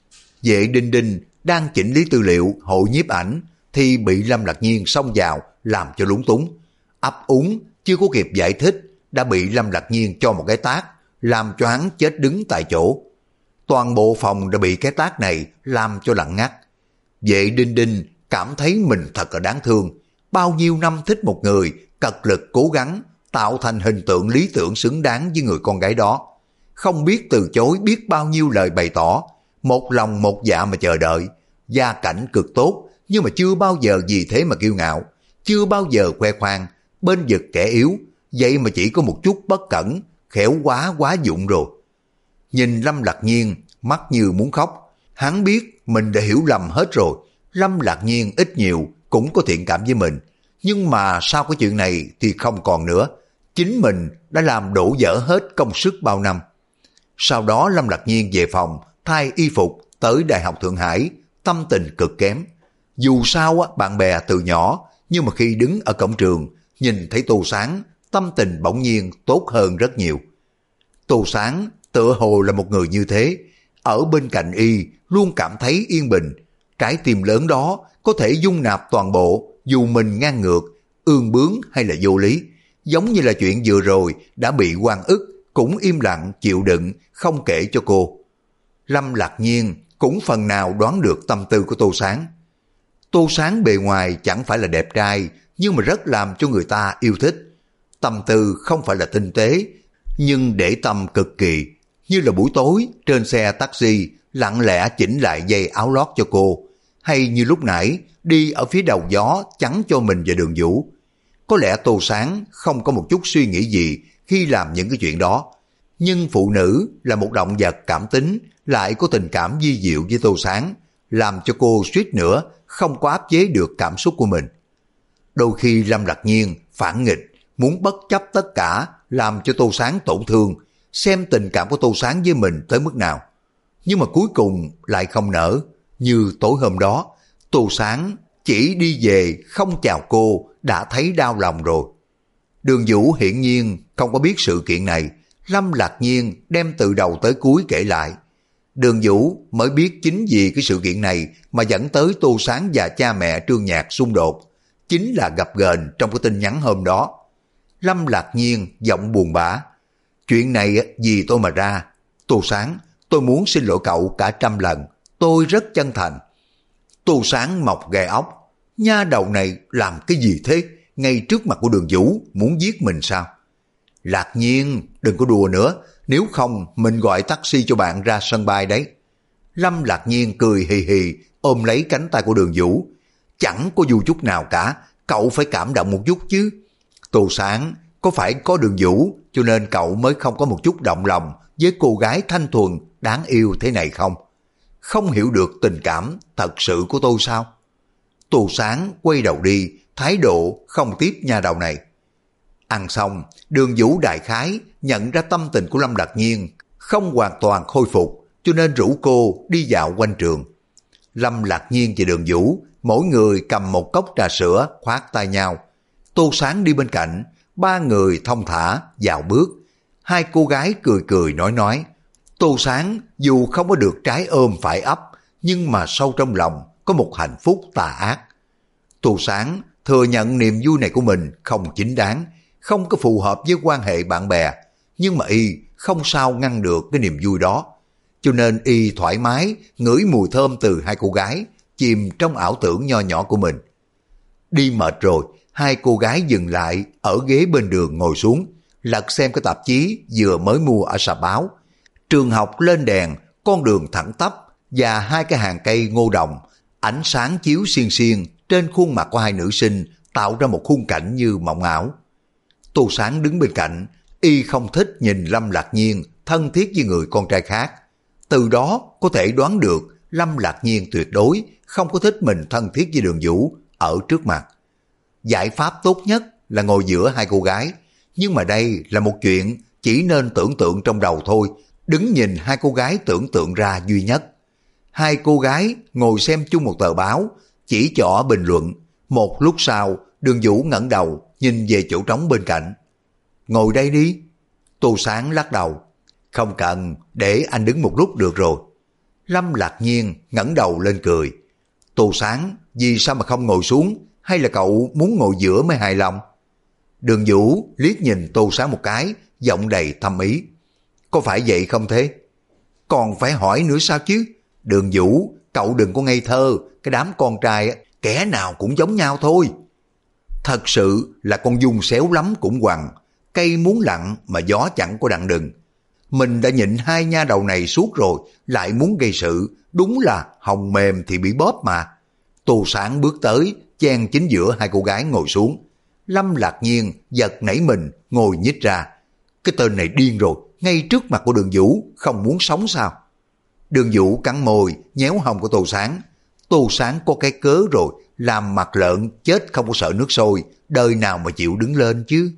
Vệ Đinh Đinh đang chỉnh lý tư liệu hội nhiếp ảnh thì bị Lâm Lạc Nhiên xông vào làm cho lúng túng. Ấp úng chưa có kịp giải thích đã bị Lâm Lạc Nhiên cho một cái tát làm cho hắn chết đứng tại chỗ. Toàn bộ phòng đã bị cái tát này làm cho lặng ngắt. Vệ Đinh Đinh cảm thấy mình thật là đáng thương. Bao nhiêu năm thích một người, cật lực cố gắng tạo thành hình tượng lý tưởng xứng đáng với người con gái đó. Không biết từ chối biết bao nhiêu lời bày tỏ, một lòng một dạ mà chờ đợi. Gia cảnh cực tốt nhưng mà chưa bao giờ vì thế mà kiêu ngạo, chưa bao giờ khoe khoang, bên vực kẻ yếu, vậy mà chỉ có một chút bất cẩn, khéo quá dụng rồi. Nhìn Lâm Lạc Nhiên, mắt như muốn khóc, hắn biết mình đã hiểu lầm hết rồi. Lâm Lạc Nhiên ít nhiều cũng có thiện cảm với mình, nhưng mà sau cái chuyện này thì không còn nữa. Chính mình đã làm đổ vỡ hết công sức bao năm. Sau đó Lâm Lạc Nhiên về phòng, thay y phục tới Đại học Thượng Hải, tâm tình cực kém. Dù sao bạn bè từ nhỏ, nhưng mà khi đứng ở cổng trường, nhìn thấy Tô Sáng, tâm tình bỗng nhiên tốt hơn rất nhiều. Tô Sáng tựa hồ là một người như thế, ở bên cạnh y luôn cảm thấy yên bình. Trái tim lớn đó có thể dung nạp toàn bộ, dù mình ngang ngược, ương bướng hay là vô lý. Giống như là chuyện vừa rồi đã bị oan ức, cũng im lặng chịu đựng, không kể cho cô. Lâm Lạc Nhiên cũng phần nào đoán được tâm tư của Tô Sáng. Tô Sáng bề ngoài chẳng phải là đẹp trai, nhưng mà rất làm cho người ta yêu thích. Tâm tư không phải là tinh tế, nhưng để tâm cực kỳ. Như là buổi tối trên xe taxi lặng lẽ chỉnh lại dây áo lót cho cô, hay như lúc nãy đi ở phía đầu gió chắn cho mình và Đường Vũ. Có lẽ Tô Sáng không có một chút suy nghĩ gì khi làm những cái chuyện đó, nhưng phụ nữ là một động vật cảm tính, lại có tình cảm vi diệu với Tô Sáng, làm cho cô suýt nữa không có áp chế được cảm xúc của mình. Đôi khi Lâm Lạc Nhiên phản nghịch, muốn bất chấp tất cả làm cho Tô Sáng tổn thương, xem tình cảm của Tô Sáng với mình tới mức nào. Nhưng mà cuối cùng lại không nỡ. Như tối hôm đó, Tô Sáng chỉ đi về không chào cô đã thấy đau lòng rồi. Đường Vũ hiển nhiên không có biết sự kiện này. Lâm Lạc Nhiên đem từ đầu tới cuối kể lại. Đường Vũ mới biết chính vì cái sự kiện này mà dẫn tới Tô Sáng và cha mẹ Trương Nhạc xung đột, chính là gặp gềnh trong cái tin nhắn hôm đó. Lâm Lạc Nhiên giọng buồn bã: Chuyện này vì tôi mà ra. Tô Sáng, tôi muốn xin lỗi cậu cả 100 lần. Tôi rất chân thành. Tô Sáng mọc gai ốc. Nha đầu này làm cái gì thế? Ngay trước mặt của Đường Vũ muốn giết mình sao? Lạc Nhiên, đừng có đùa nữa. Nếu không mình gọi taxi cho bạn ra sân bay đấy. Lâm Lạc Nhiên cười hì hì ôm lấy cánh tay của Đường Vũ. Chẳng có vui chút nào cả. Cậu phải cảm động một chút chứ. Tô Sáng, có phải có Đường Vũ cho nên cậu mới không có một chút động lòng với cô gái thanh thuần đáng yêu thế này không? Không hiểu được tình cảm thật sự của tôi sao? Tô Sáng quay đầu đi, thái độ không tiếp nha đầu này. Ăn xong, Đường Vũ đại khái nhận ra tâm tình của Lâm Lạc Nhiên không hoàn toàn khôi phục, cho nên rủ cô đi dạo quanh trường. Lâm Lạc Nhiên và Đường Vũ mỗi người cầm một cốc trà sữa khoác tay nhau. Tô Sáng đi bên cạnh, ba người thong thả dạo bước. Hai cô gái cười cười nói. Tô Sáng dù không có được trái ôm phải ấp, nhưng mà sâu trong lòng có một hạnh phúc tà ác. Tô Sáng thừa nhận niềm vui này của mình không chính đáng, không có phù hợp với quan hệ bạn bè, nhưng mà y không sao ngăn được cái niềm vui đó. Cho nên y thoải mái ngửi mùi thơm từ hai cô gái, chìm trong ảo tưởng nho nhỏ của mình. Đi mệt rồi, hai cô gái dừng lại ở ghế bên đường ngồi xuống, lật xem cái tạp chí vừa mới mua ở sạp báo. Trường học lên đèn, con đường thẳng tắp và hai cái hàng cây ngô đồng, ánh sáng chiếu xiên xiên trên khuôn mặt của hai nữ sinh tạo ra một khung cảnh như mộng ảo. Tô Sáng đứng bên cạnh, y không thích nhìn Lâm Lạc Nhiên thân thiết với người con trai khác. Từ đó có thể đoán được Lâm Lạc Nhiên tuyệt đối không có thích mình thân thiết với Đường Vũ ở trước mặt. Giải pháp tốt nhất là ngồi giữa hai cô gái, nhưng mà đây là một chuyện chỉ nên tưởng tượng trong đầu thôi, đứng nhìn hai cô gái tưởng tượng ra duy nhất. Hai cô gái ngồi xem chung một tờ báo, chỉ trỏ bình luận. Một lúc sau, Đường Vũ ngẩng đầu, nhìn về chỗ trống bên cạnh. Ngồi đây đi. Tô Sáng lắc đầu. Không cần, để anh đứng một lúc được rồi. Lâm Lạc Nhiên ngẩng đầu lên cười. Tô Sáng, vì sao mà không ngồi xuống, hay là cậu muốn ngồi giữa mới hài lòng? Đường Vũ liếc nhìn Tô Sáng một cái, giọng đầy thâm ý. Có phải vậy không thế? Còn phải hỏi nữa sao chứ? Đường Vũ, cậu đừng có ngây thơ, cái đám con trai kẻ nào cũng giống nhau thôi. Thật sự là con Dung xéo lắm cũng quằn, cây muốn lặng mà gió chẳng có đặng đừng. Mình đã nhịn hai nha đầu này suốt rồi, lại muốn gây sự, đúng là hồng mềm thì bị bóp mà. Tô Sáng bước tới, chen chính giữa hai cô gái ngồi xuống. Lâm Lạc Nhiên giật nảy mình, ngồi nhích ra. Cái tên này điên rồi, ngay trước mặt của Đường Vũ, không muốn sống sao? Đường Vũ cắn môi, nhéo hông của Tô Sáng. Tô Sáng có cái cớ rồi, làm mặt lợn, chết không có sợ nước sôi, đời nào mà chịu đứng lên chứ.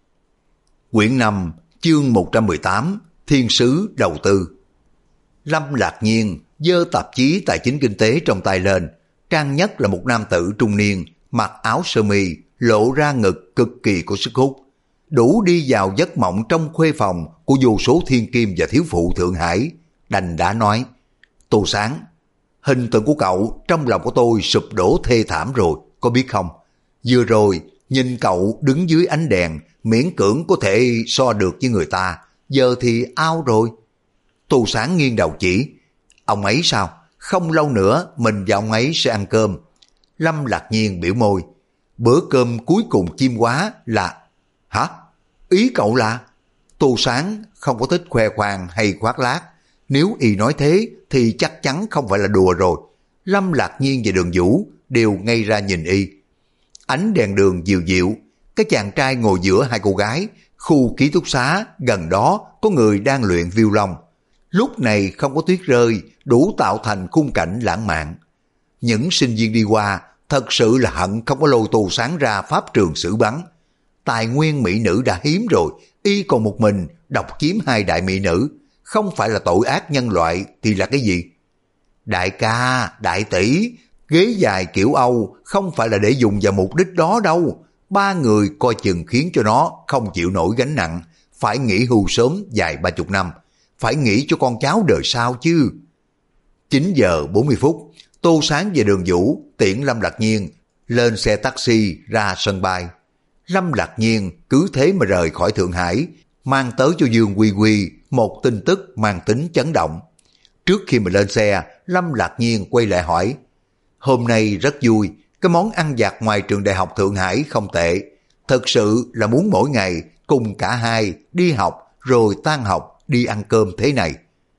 Quyển 5, chương 118, Thiên sứ đầu tư. Lâm Lạc Nhiên giơ tạp chí tài chính kinh tế trong tay lên. Trang nhất là một nam tử trung niên, mặc áo sơ mi, lộ ra ngực cực kỳ có sức hút. Đủ đi vào giấc mộng trong khuê phòng của vô số thiên kim và thiếu phụ Thượng Hải. Đành đã nói, Tô Sáng, hình tượng của cậu trong lòng của tôi sụp đổ thê thảm rồi, có biết không? Vừa rồi, nhìn cậu đứng dưới ánh đèn, miễn cưỡng có thể so được với người ta, giờ thì ao rồi. Tô Sáng nghiêng đầu chỉ, ông ấy sao? Không lâu nữa mình và ông ấy sẽ ăn cơm. Lâm Lạc Nhiên biểu môi, bữa cơm cuối cùng chim quá là... Hả? Ý cậu là... Tô Sáng không có thích khoe khoang hay khoác lác. Nếu y nói thế thì chắc chắn không phải là đùa rồi. Lâm Lạc Nhiên và Đường Vũ đều ngây ra nhìn y. Ánh đèn đường dịu dịu, cái chàng trai ngồi giữa hai cô gái, khu ký túc xá gần đó có người đang luyện violon. Lúc này không có tuyết rơi, đủ tạo thành khung cảnh lãng mạn. Những sinh viên đi qua thật sự là hận không có lôi Tô Sáng ra pháp trường xử bắn. Tài nguyên mỹ nữ đã hiếm rồi, y còn một mình độc chiếm hai đại mỹ nữ, không phải là tội ác nhân loại thì là cái gì? Đại ca, đại tỷ, ghế dài kiểu Âu không phải là để dùng vào mục đích đó đâu. Ba người coi chừng khiến cho nó không chịu nổi gánh nặng, phải nghỉ hưu sớm dài 30 năm, phải nghĩ cho con cháu đời sau chứ. 9 giờ 40 phút, Tô Sáng và Đường Vũ tiễn Lâm Lạc Nhiên lên xe taxi ra sân bay. Lâm Lạc Nhiên cứ thế mà rời khỏi Thượng Hải, mang tới cho Dương Quy Quy một tin tức mang tính chấn động. Trước khi mà lên xe, Lâm Lạc Nhiên quay lại hỏi, hôm nay rất vui, cái món ăn vặt ngoài trường đại học Thượng Hải không tệ, thật sự là muốn mỗi ngày cùng cả hai đi học rồi tan học đi ăn cơm thế này.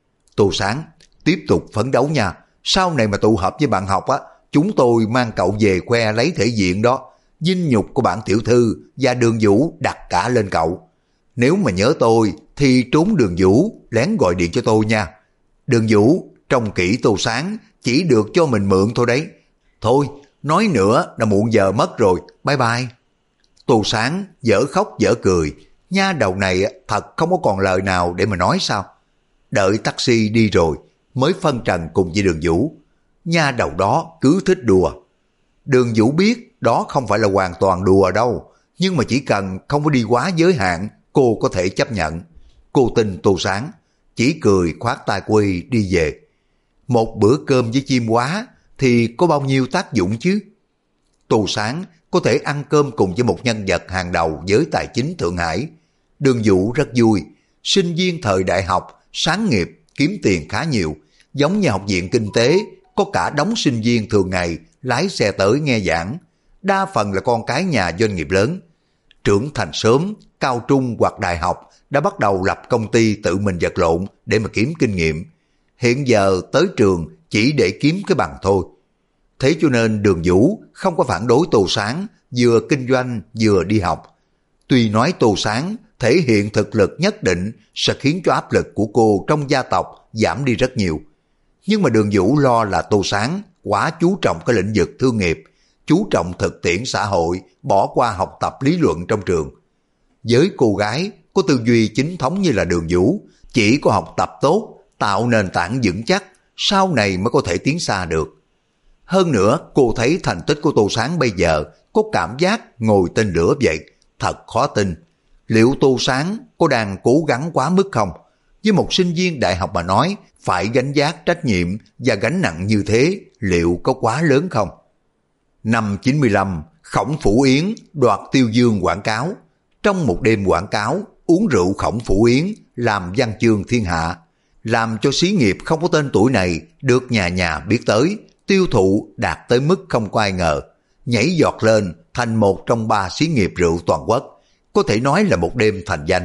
Tô Sáng, tiếp tục phấn đấu nha, sau này mà tụ họp với bạn học á, chúng tôi mang cậu về khoe lấy thể diện đó, vinh nhục của bản tiểu thư và Đường Vũ đặt cả lên cậu. Nếu mà nhớ tôi thì trốn Đường Vũ, lén gọi điện cho tôi nha. Đường Vũ trông kỹ Tô Sáng, chỉ được cho mình mượn thôi đấy. Thôi, nói nữa đã muộn giờ mất rồi, bye bye. Tô Sáng dở khóc dở cười, nha đầu này thật không có còn lời nào để mà nói sao. Đợi taxi đi rồi, mới phân trần cùng với Đường Vũ. Nha đầu đó cứ thích đùa. Đường Vũ biết đó không phải là hoàn toàn đùa đâu, nhưng mà chỉ cần không có đi quá giới hạn, cô có thể chấp nhận. Cô tin Tô Sáng, chỉ cười khoát tay quay đi về. Một bữa cơm với chim quá thì có bao nhiêu tác dụng chứ? Tô Sáng có thể ăn cơm cùng với một nhân vật hàng đầu giới tài chính Thượng Hải. Đường Vũ rất vui, sinh viên thời đại học, sáng nghiệp, kiếm tiền khá nhiều, giống như học viện kinh tế, có cả đống sinh viên thường ngày lái xe tới nghe giảng, đa phần là con cái nhà doanh nghiệp lớn. Trưởng thành sớm, cao trung hoặc đại học đã bắt đầu lập công ty tự mình vật lộn để mà kiếm kinh nghiệm. Hiện giờ tới trường chỉ để kiếm cái bằng thôi. Thế cho nên Đường Vũ không có phản đối Tô Sáng vừa kinh doanh vừa đi học. Tuy nói Tô Sáng thể hiện thực lực nhất định sẽ khiến cho áp lực của cô trong gia tộc giảm đi rất nhiều. Nhưng mà Đường Vũ lo là Tô Sáng quá chú trọng cái lĩnh vực thương nghiệp, chú trọng thực tiễn xã hội, bỏ qua học tập lý luận trong trường. Với cô gái có tư duy chính thống như là Đường Vũ, chỉ có học tập tốt, tạo nền tảng vững chắc, sau này mới có thể tiến xa được. Hơn nữa cô thấy thành tích của Tô Sáng bây giờ có cảm giác ngồi tên lửa vậy, thật khó tin. Liệu Tô Sáng có đang cố gắng quá mức không? Với một sinh viên đại học mà nói, phải gánh vác trách nhiệm và gánh nặng như thế, liệu có quá lớn không? Năm 95, Khổng Phủ Yến đoạt Tiêu Dương quảng cáo. Trong một đêm quảng cáo, uống rượu Khổng Phủ Yến làm văn chương thiên hạ, làm cho xí nghiệp không có tên tuổi này được nhà nhà biết tới, tiêu thụ đạt tới mức không có ai ngờ, nhảy giọt lên thành một trong 3 xí nghiệp rượu toàn quốc, có thể nói là một đêm thành danh.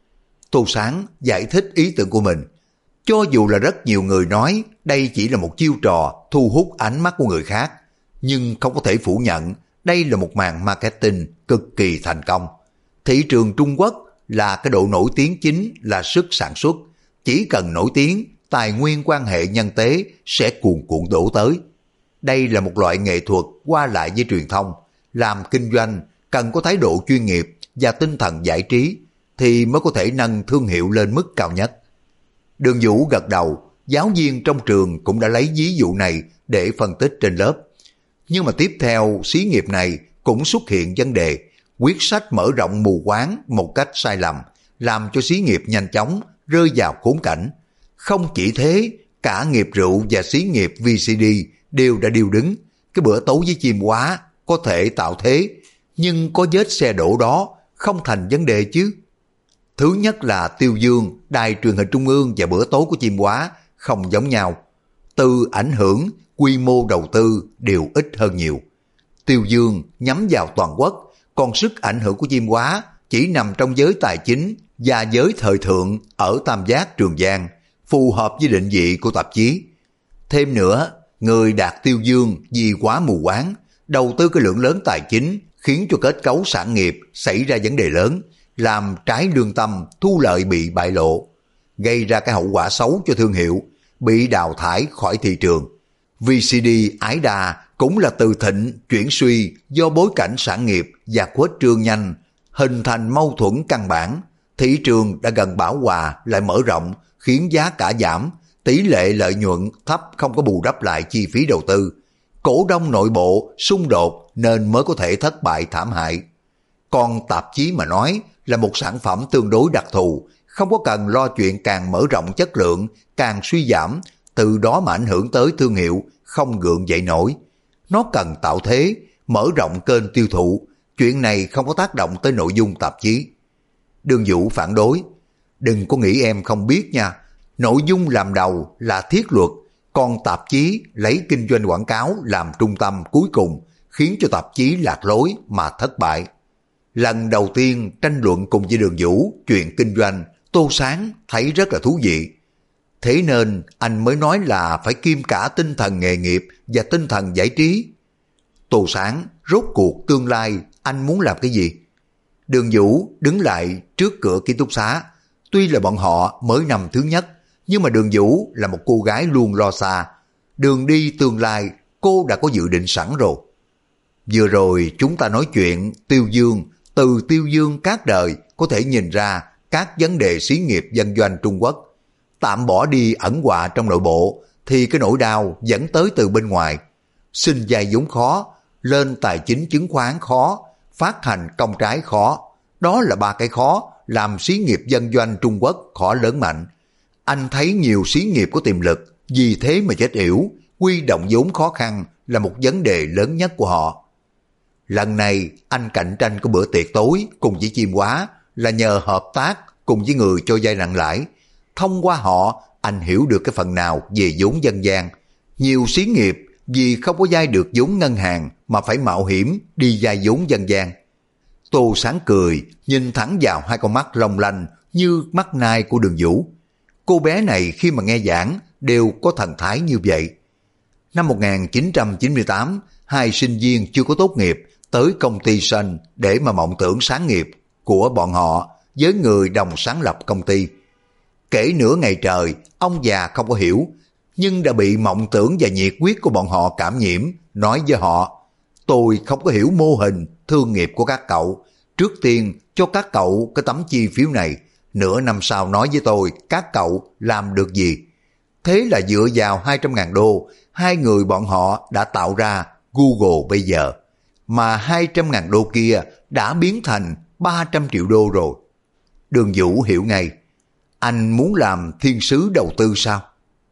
Tô Sáng giải thích ý tưởng của mình. Cho dù là rất nhiều người nói đây chỉ là một chiêu trò thu hút ánh mắt của người khác, nhưng không có thể phủ nhận đây là một màn marketing cực kỳ thành công. Thị trường Trung Quốc là cái độ nổi tiếng chính là sức sản xuất. Chỉ cần nổi tiếng, tài nguyên quan hệ nhân tế sẽ cuồn cuộn đổ tới. Đây là một loại nghệ thuật qua lại với truyền thông. Làm kinh doanh cần có thái độ chuyên nghiệp và tinh thần giải trí thì mới có thể nâng thương hiệu lên mức cao nhất. Đường Vũ gật đầu, giáo viên trong trường cũng đã lấy ví dụ này để phân tích trên lớp. Nhưng mà tiếp theo, xí nghiệp này cũng xuất hiện vấn đề, quyết sách mở rộng mù quáng một cách sai lầm, làm cho xí nghiệp nhanh chóng rơi vào khốn cảnh. Không chỉ thế, cả nghiệp rượu và xí nghiệp VCD đều đã điêu đứng. Cái bữa tối với chim quá có thể tạo thế, nhưng có vết xe đổ đó không thành vấn đề chứ. Thứ nhất là Tiêu Dương, đài truyền hình trung ương và bữa tối của chim quá không giống nhau. Từ ảnh hưởng, quy mô đầu tư đều ít hơn nhiều. Tiêu Dương nhắm vào toàn quốc, còn sức ảnh hưởng của chim quá chỉ nằm trong giới tài chính và giới thời thượng ở Tam Giác Trường Giang, phù hợp với định vị của tạp chí. Thêm nữa, người đạt Tiêu Dương vì quá mù quáng, đầu tư cái lượng lớn tài chính khiến cho kết cấu sản nghiệp xảy ra vấn đề lớn, làm trái lương tâm, thu lợi bị bại lộ, gây ra cái hậu quả xấu cho thương hiệu, bị đào thải khỏi thị trường. VCD ái đà cũng là từ thịnh chuyển suy do bối cảnh sản nghiệp và khuếch trương nhanh, hình thành mâu thuẫn căn bản. Thị trường đã gần bão hòa lại mở rộng, khiến giá cả giảm, tỷ lệ lợi nhuận thấp không có bù đắp lại chi phí đầu tư. Cổ đông nội bộ xung đột nên mới có thể thất bại thảm hại. Còn tạp chí mà nói là một sản phẩm tương đối đặc thù, không có cần lo chuyện càng mở rộng chất lượng, càng suy giảm, từ đó mà ảnh hưởng tới thương hiệu không gượng dậy nổi. Nó cần tạo thế, mở rộng kênh tiêu thụ, chuyện này không có tác động tới nội dung tạp chí. Đường Vũ phản đối, đừng có nghĩ em không biết nha, nội dung làm đầu là thiết luật, còn tạp chí lấy kinh doanh quảng cáo làm trung tâm cuối cùng, khiến cho tạp chí lạc lối mà thất bại. Lần đầu tiên tranh luận cùng với Đường Vũ chuyện kinh doanh, Tô Sáng thấy rất là thú vị. Thế nên anh mới nói là phải kiêm cả tinh thần nghề nghiệp và tinh thần giải trí. Tô Sáng, rốt cuộc tương lai anh muốn làm cái gì? Đường Vũ đứng lại trước cửa ký túc xá. Tuy là bọn họ mới năm thứ nhất, nhưng mà Đường Vũ là một cô gái luôn lo xa. Đường đi tương lai cô đã có dự định sẵn rồi. Vừa rồi chúng ta nói chuyện Tiêu Dương, từ Tiêu Dương các đời có thể nhìn ra các vấn đề xí nghiệp doanh doanh Trung Quốc. Tạm bỏ đi ẩn họa trong nội bộ thì cái nỗi đau dẫn tới từ bên ngoài. Xin vay vốn khó, lên tài chính chứng khoán khó, phát hành công trái khó. Đó là 3 cái khó làm xí nghiệp doanh doanh Trung Quốc khó lớn mạnh. Anh thấy nhiều xí nghiệp có tiềm lực, vì thế mà chết yểu, huy động vốn khó khăn là một vấn đề lớn nhất của họ. Lần này anh cạnh tranh của bữa tiệc tối cùng với chim quá là nhờ hợp tác cùng với người cho vay nặng lãi. Thông qua họ, anh hiểu được cái phần nào về vốn dân gian. Nhiều xí nghiệp vì không có vay được vốn ngân hàng mà phải mạo hiểm đi vay vốn dân gian. Tô Sáng cười, nhìn thẳng vào hai con mắt long lanh như mắt nai của Đường Vũ. Cô bé này khi mà nghe giảng đều có thần thái như vậy. Năm 1998, 2 sinh viên chưa có tốt nghiệp tới công ty Sun để mà mộng tưởng sáng nghiệp của bọn họ với người đồng sáng lập công ty. Kể nửa ngày trời, ông già không có hiểu, nhưng đã bị mộng tưởng và nhiệt huyết của bọn họ cảm nhiễm, nói với họ, tôi không có hiểu mô hình thương nghiệp của các cậu, trước tiên cho các cậu cái tấm chi phiếu này, nửa năm sau nói với tôi các cậu làm được gì. Thế là dựa vào 200.000 đô, hai người bọn họ đã tạo ra Google bây giờ, mà 200.000 đô kia đã biến thành 300 triệu đô rồi. Đường Vũ hiểu ngay, anh muốn làm thiên sứ đầu tư sao?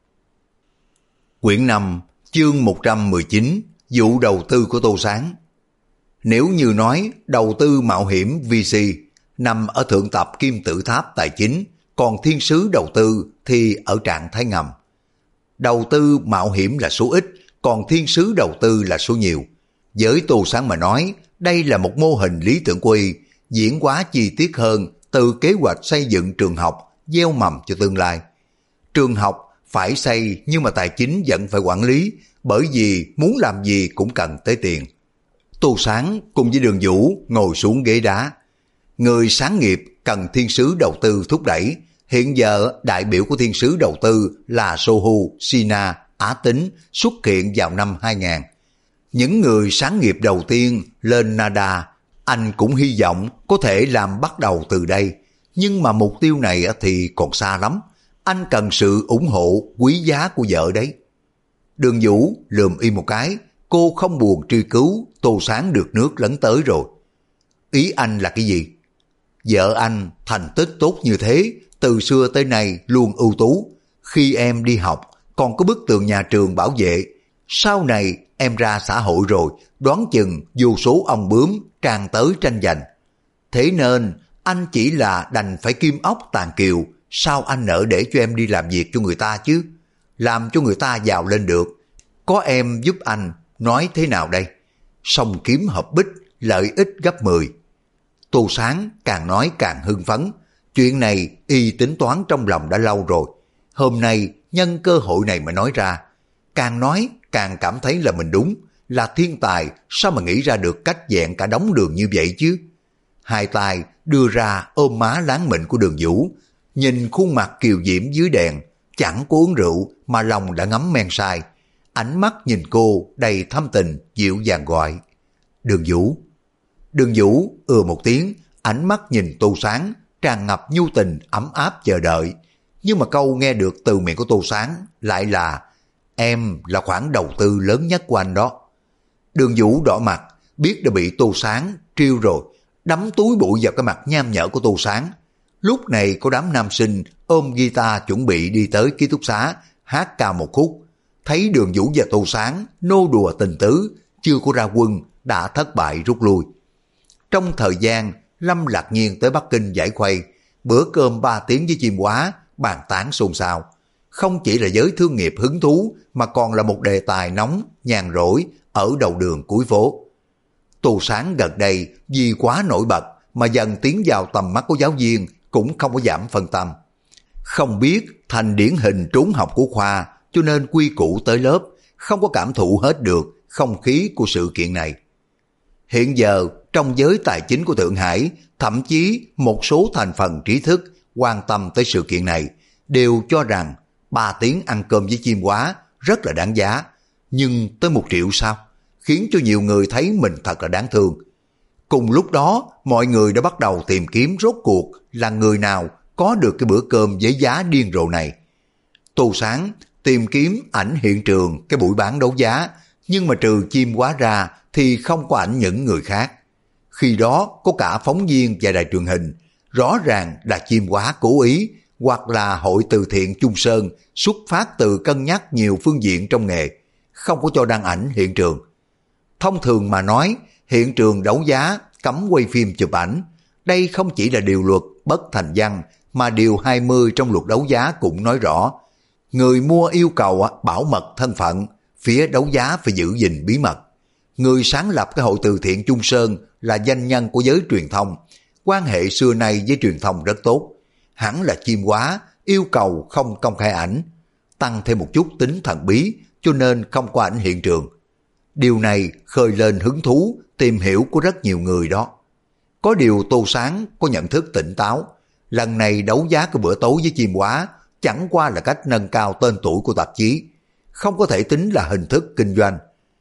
Quyển 5, chương 119, vụ đầu tư của Tô Sáng. Nếu như nói đầu tư mạo hiểm VC nằm ở thượng tập kim tự tháp tài chính, còn thiên sứ đầu tư thì ở trạng thái ngầm. Đầu tư mạo hiểm là số ít, còn thiên sứ đầu tư là số nhiều. Với Tô Sáng mà nói, đây là một mô hình lý tưởng của y, diễn hóa chi tiết hơn từ kế hoạch xây dựng trường học, gieo mầm cho tương lai. Trường học phải xây nhưng mà tài chính vẫn phải quản lý, bởi vì muốn làm gì cũng cần tới tiền. Tô Sáng cùng với Đường Vũ ngồi xuống ghế đá. Người sáng nghiệp cần thiên sứ đầu tư thúc đẩy. Hiện giờ đại biểu của thiên sứ đầu tư là Sohu, Sina, Á Tính xuất hiện vào năm 2000. Những người sáng nghiệp đầu tiên lên Nada, anh cũng hy vọng có thể làm bắt đầu từ đây. Nhưng mà mục tiêu này thì còn xa lắm. Anh cần sự ủng hộ quý giá của vợ đấy. Đường Vũ lườm y một cái, cô không buồn truy cứu Tô Sáng được nước lấn tới rồi. Ý anh là cái gì? Vợ anh thành tích tốt như thế, từ xưa tới nay luôn ưu tú. Khi em đi học, còn có bức tường nhà trường bảo vệ. Sau này em ra xã hội rồi, đoán chừng vô số ông bướm tràn tới tranh giành. Thế nên anh chỉ là đành phải kim ốc tàn kiều. Sao anh nỡ để cho em đi làm việc cho người ta chứ? Làm cho người ta giàu lên được. Có em giúp anh, nói thế nào đây? Song kiếm hợp bích, lợi ích gấp 10. Tô Sáng càng nói càng hưng phấn. Chuyện này y tính toán trong lòng đã lâu rồi. Hôm nay nhân cơ hội này mà nói ra. Càng nói càng cảm thấy là mình đúng. Là thiên tài, sao mà nghĩ ra được cách dẹn cả đống đường như vậy chứ? Hai tay đưa ra ôm má láng mịn của Đường Vũ. Nhìn khuôn mặt kiều diễm dưới đèn, chẳng có uống rượu mà lòng đã ngấm men say. Ánh mắt nhìn cô đầy thâm tình, dịu dàng gọi. Đường Vũ. Đường Vũ một tiếng, ánh mắt nhìn Tô Sáng, tràn ngập nhu tình ấm áp chờ đợi. Nhưng mà câu nghe được từ miệng của Tô Sáng lại là em là khoản đầu tư lớn nhất của anh đó. Đường Vũ đỏ mặt, biết đã bị Tô Sáng trêu rồi, đấm túi bụi vào cái mặt nham nhở của Tô Sáng. Lúc này có đám nam sinh ôm guitar chuẩn bị đi tới ký túc xá hát ca một khúc. Thấy Đường Vũ và Tô Sáng nô đùa tình tứ, chưa có ra quân đã thất bại rút lui. Trong thời gian Lâm Lạc Nhiên tới Bắc Kinh giải khuây, bữa cơm 3 tiếng với chim hóa bàn tán xôn xao. Không chỉ là giới thương nghiệp hứng thú mà còn là một đề tài nóng, nhàn rỗi ở đầu đường cuối phố. Tô Sáng gần đây vì quá nổi bật mà dần tiến vào tầm mắt của giáo viên cũng không có giảm phân tâm. Không biết thành điển hình trốn học của khoa, cho nên quy củ tới lớp, không có cảm thụ hết được không khí của sự kiện này. Hiện giờ trong giới tài chính của Thượng Hải, thậm chí một số thành phần trí thức quan tâm tới sự kiện này, đều cho rằng 3 tiếng ăn cơm với chim hóa rất là đáng giá. Nhưng tới 1 triệu sao? Khiến cho nhiều người thấy mình thật là đáng thương. Cùng lúc đó, mọi người đã bắt đầu tìm kiếm rốt cuộc là người nào có được cái bữa cơm với giá điên rồ này. Tô Sáng tìm kiếm ảnh hiện trường cái buổi bán đấu giá, nhưng mà trừ chim hóa ra thì không có ảnh những người khác. Khi đó có cả phóng viên và đài truyền hình, rõ ràng là chim hóa cố ý, hoặc là hội từ thiện Trung Sơn xuất phát từ cân nhắc nhiều phương diện trong nghề, không có cho đăng ảnh hiện trường. Thông thường mà nói, hiện trường đấu giá cấm quay phim chụp ảnh. Đây không chỉ là điều luật bất thành văn, mà điều 20 trong luật đấu giá cũng nói rõ. Người mua yêu cầu bảo mật thân phận, phía đấu giá phải giữ gìn bí mật. Người sáng lập cái hội từ thiện Trung Sơn là danh nhân của giới truyền thông, quan hệ xưa nay với truyền thông rất tốt. Hẳn là chim hóa, yêu cầu không công khai ảnh, tăng thêm một chút tính thần bí, cho nên không có ảnh hiện trường. Điều này khơi lên hứng thú tìm hiểu của rất nhiều người đó. Có điều Tô Sáng có nhận thức tỉnh táo. Lần này đấu giá cái bữa tối với chim hóa chẳng qua là cách nâng cao tên tuổi của tạp chí, không có thể tính là hình thức kinh doanh.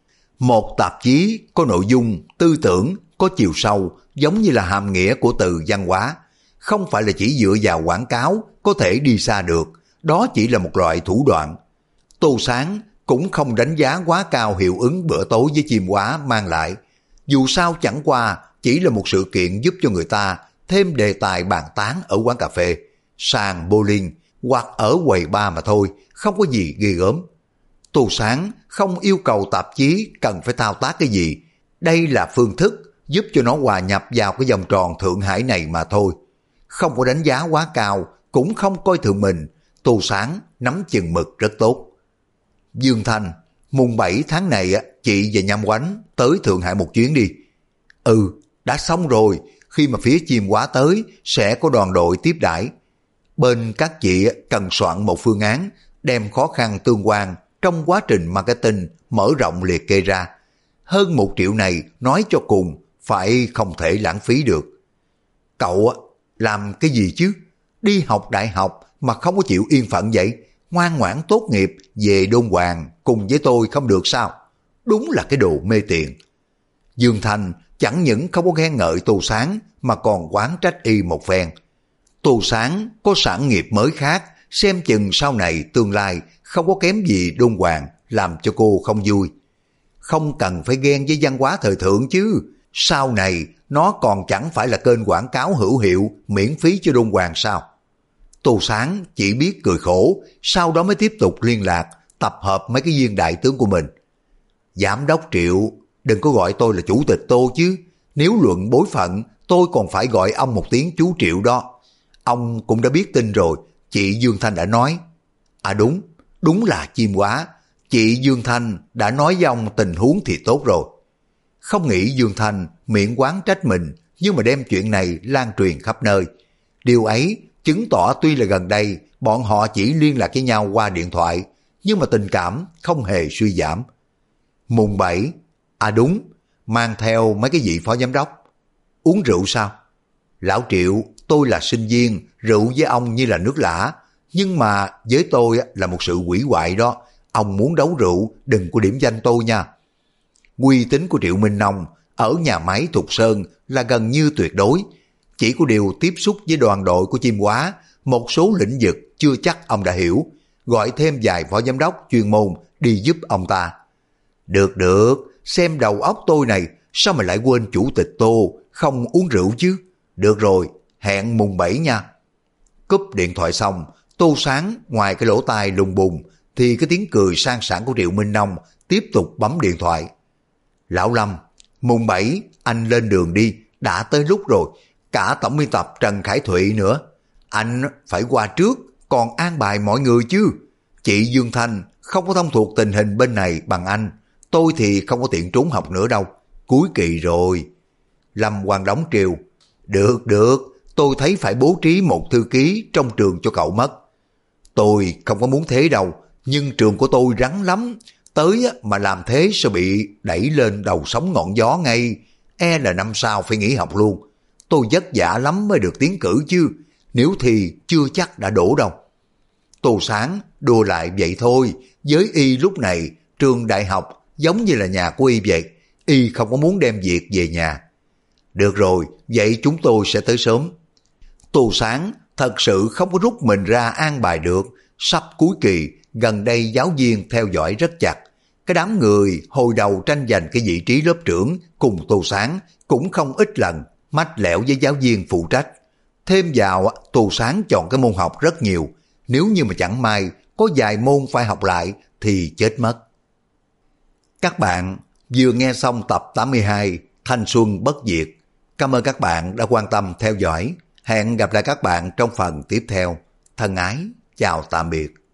Một tạp chí có nội dung, tư tưởng, có chiều sâu, giống như là hàm nghĩa của từ văn hóa, không phải là chỉ dựa vào quảng cáo có thể đi xa được, đó chỉ là một loại thủ đoạn. Tô Sáng cũng không đánh giá quá cao hiệu ứng bữa tối với chim hóa mang lại. Dù sao chẳng qua chỉ là một sự kiện giúp cho người ta thêm đề tài bàn tán ở quán cà phê, sàn bowling hoặc ở quầy bar mà thôi, không có gì ghê gớm. Tô Sáng không yêu cầu tạp chí cần phải thao tác cái gì. Đây là phương thức giúp cho nó hòa nhập vào cái vòng tròn Thượng Hải này mà thôi. Không có đánh giá quá cao, cũng không coi thường mình. Tô Sáng nắm chừng mực rất tốt. Dương Thanh, mùng 7 tháng này chị và Nhâm Oánh tới Thượng Hải một chuyến đi. Ừ, đã xong rồi. Khi mà phía chim hóa tới sẽ có đoàn đội tiếp đãi. Bên các chị cần soạn một phương án đem khó khăn tương quan trong quá trình marketing mở rộng liệt kê ra. Hơn 1 triệu này nói cho cùng phải không thể lãng phí được. Cậu làm cái gì chứ? Đi học đại học mà không có chịu yên phận vậy? Ngoan ngoãn tốt nghiệp về Đôn Hoàng cùng với tôi không được sao? Đúng là cái đồ mê tiền. Dương Thành chẳng những không có khen ngợi Tô Sáng mà còn oán trách y một phen. Tô Sáng có sản nghiệp mới khác, xem chừng sau này tương lai không có kém gì Đôn Hoàng, làm cho cô không vui. Không cần phải ghen với văn hóa thời thượng chứ, sau này nó còn chẳng phải là kênh quảng cáo hữu hiệu miễn phí cho Đôn Hoàng sao? Tô Sáng chỉ biết cười khổ, sau đó mới tiếp tục liên lạc, tập hợp mấy cái viên đại tướng của mình. Giám đốc Triệu, đừng có gọi tôi là chủ tịch Tô chứ, nếu luận bối phận tôi còn phải gọi ông một tiếng chú Triệu đó. Ông cũng đã biết tin rồi, chị Dương Thanh đã nói. À đúng, đúng là chim quá, chị Dương Thanh đã nói với ông tình huống thì tốt rồi. Không nghĩ Dương Thanh miệng oán trách mình, nhưng mà đem chuyện này lan truyền khắp nơi. Điều ấy chứng tỏ tuy là gần đây bọn họ chỉ liên lạc với nhau qua điện thoại, nhưng mà tình cảm không hề suy giảm. Mùng 7, à đúng, mang theo mấy cái vị phó giám đốc. Uống rượu sao? Lão Triệu, tôi là sinh viên, rượu với ông như là nước lã, nhưng mà với tôi là một sự hủy hoại đó. Ông muốn đấu rượu đừng có điểm danh tôi nha. Uy tín của Triệu Minh Nông ở nhà máy Thục Sơn là gần như tuyệt đối. Chỉ có điều tiếp xúc với đoàn đội của chim hóa, một số lĩnh vực chưa chắc ông đã hiểu. Gọi thêm vài phó giám đốc chuyên môn đi giúp ông ta. Được được, xem đầu óc tôi này, sao mà lại quên chủ tịch Tô không uống rượu chứ? Được rồi, hẹn mùng 7 nha. Cúp điện thoại xong, Tô Sáng ngoài cái lỗ tai lùng bùng thì cái tiếng cười sang sảng của Triệu Minh Nông tiếp tục bấm điện thoại. Lão Lâm, mùng 7 anh lên đường đi, đã tới lúc rồi, cả tổng biên tập Trần Khải Thụy nữa. Anh phải qua trước, còn an bài mọi người chứ. Chị Dương Thanh không có thông thuộc tình hình bên này bằng anh, tôi thì không có tiện trốn học nữa đâu, cuối kỳ rồi. Lâm Quang Đống triều, được được, tôi thấy phải bố trí một thư ký trong trường cho cậu mất. Tôi không có muốn thế đâu, nhưng trường của tôi rắn lắm, tới mà làm thế sẽ bị đẩy lên đầu sóng ngọn gió ngay, e là năm sau phải nghỉ học luôn. Tôi vất vả lắm mới được tiến cử chứ, nếu thì chưa chắc đã đổ đâu. Tô Sáng đùa lại vậy thôi, với y lúc này trường đại học giống như là nhà của y vậy, y không có muốn đem việc về nhà. Được rồi, vậy chúng tôi sẽ tới sớm. Tô Sáng thật sự không có rút mình ra an bài được, sắp cuối kỳ, gần đây giáo viên theo dõi rất chặt. Cái đám người hồi đầu tranh giành cái vị trí lớp trưởng cùng Tô Sáng cũng không ít lần mách lẻo với giáo viên phụ trách. Thêm vào, Tô Sáng chọn cái môn học rất nhiều, nếu như mà chẳng may có vài môn phải học lại thì chết mất. Các bạn vừa nghe xong tập 82 Thanh Xuân Bất Diệt. Cảm ơn các bạn đã quan tâm theo dõi. Hẹn gặp lại các bạn trong phần tiếp theo. Thân ái, chào tạm biệt.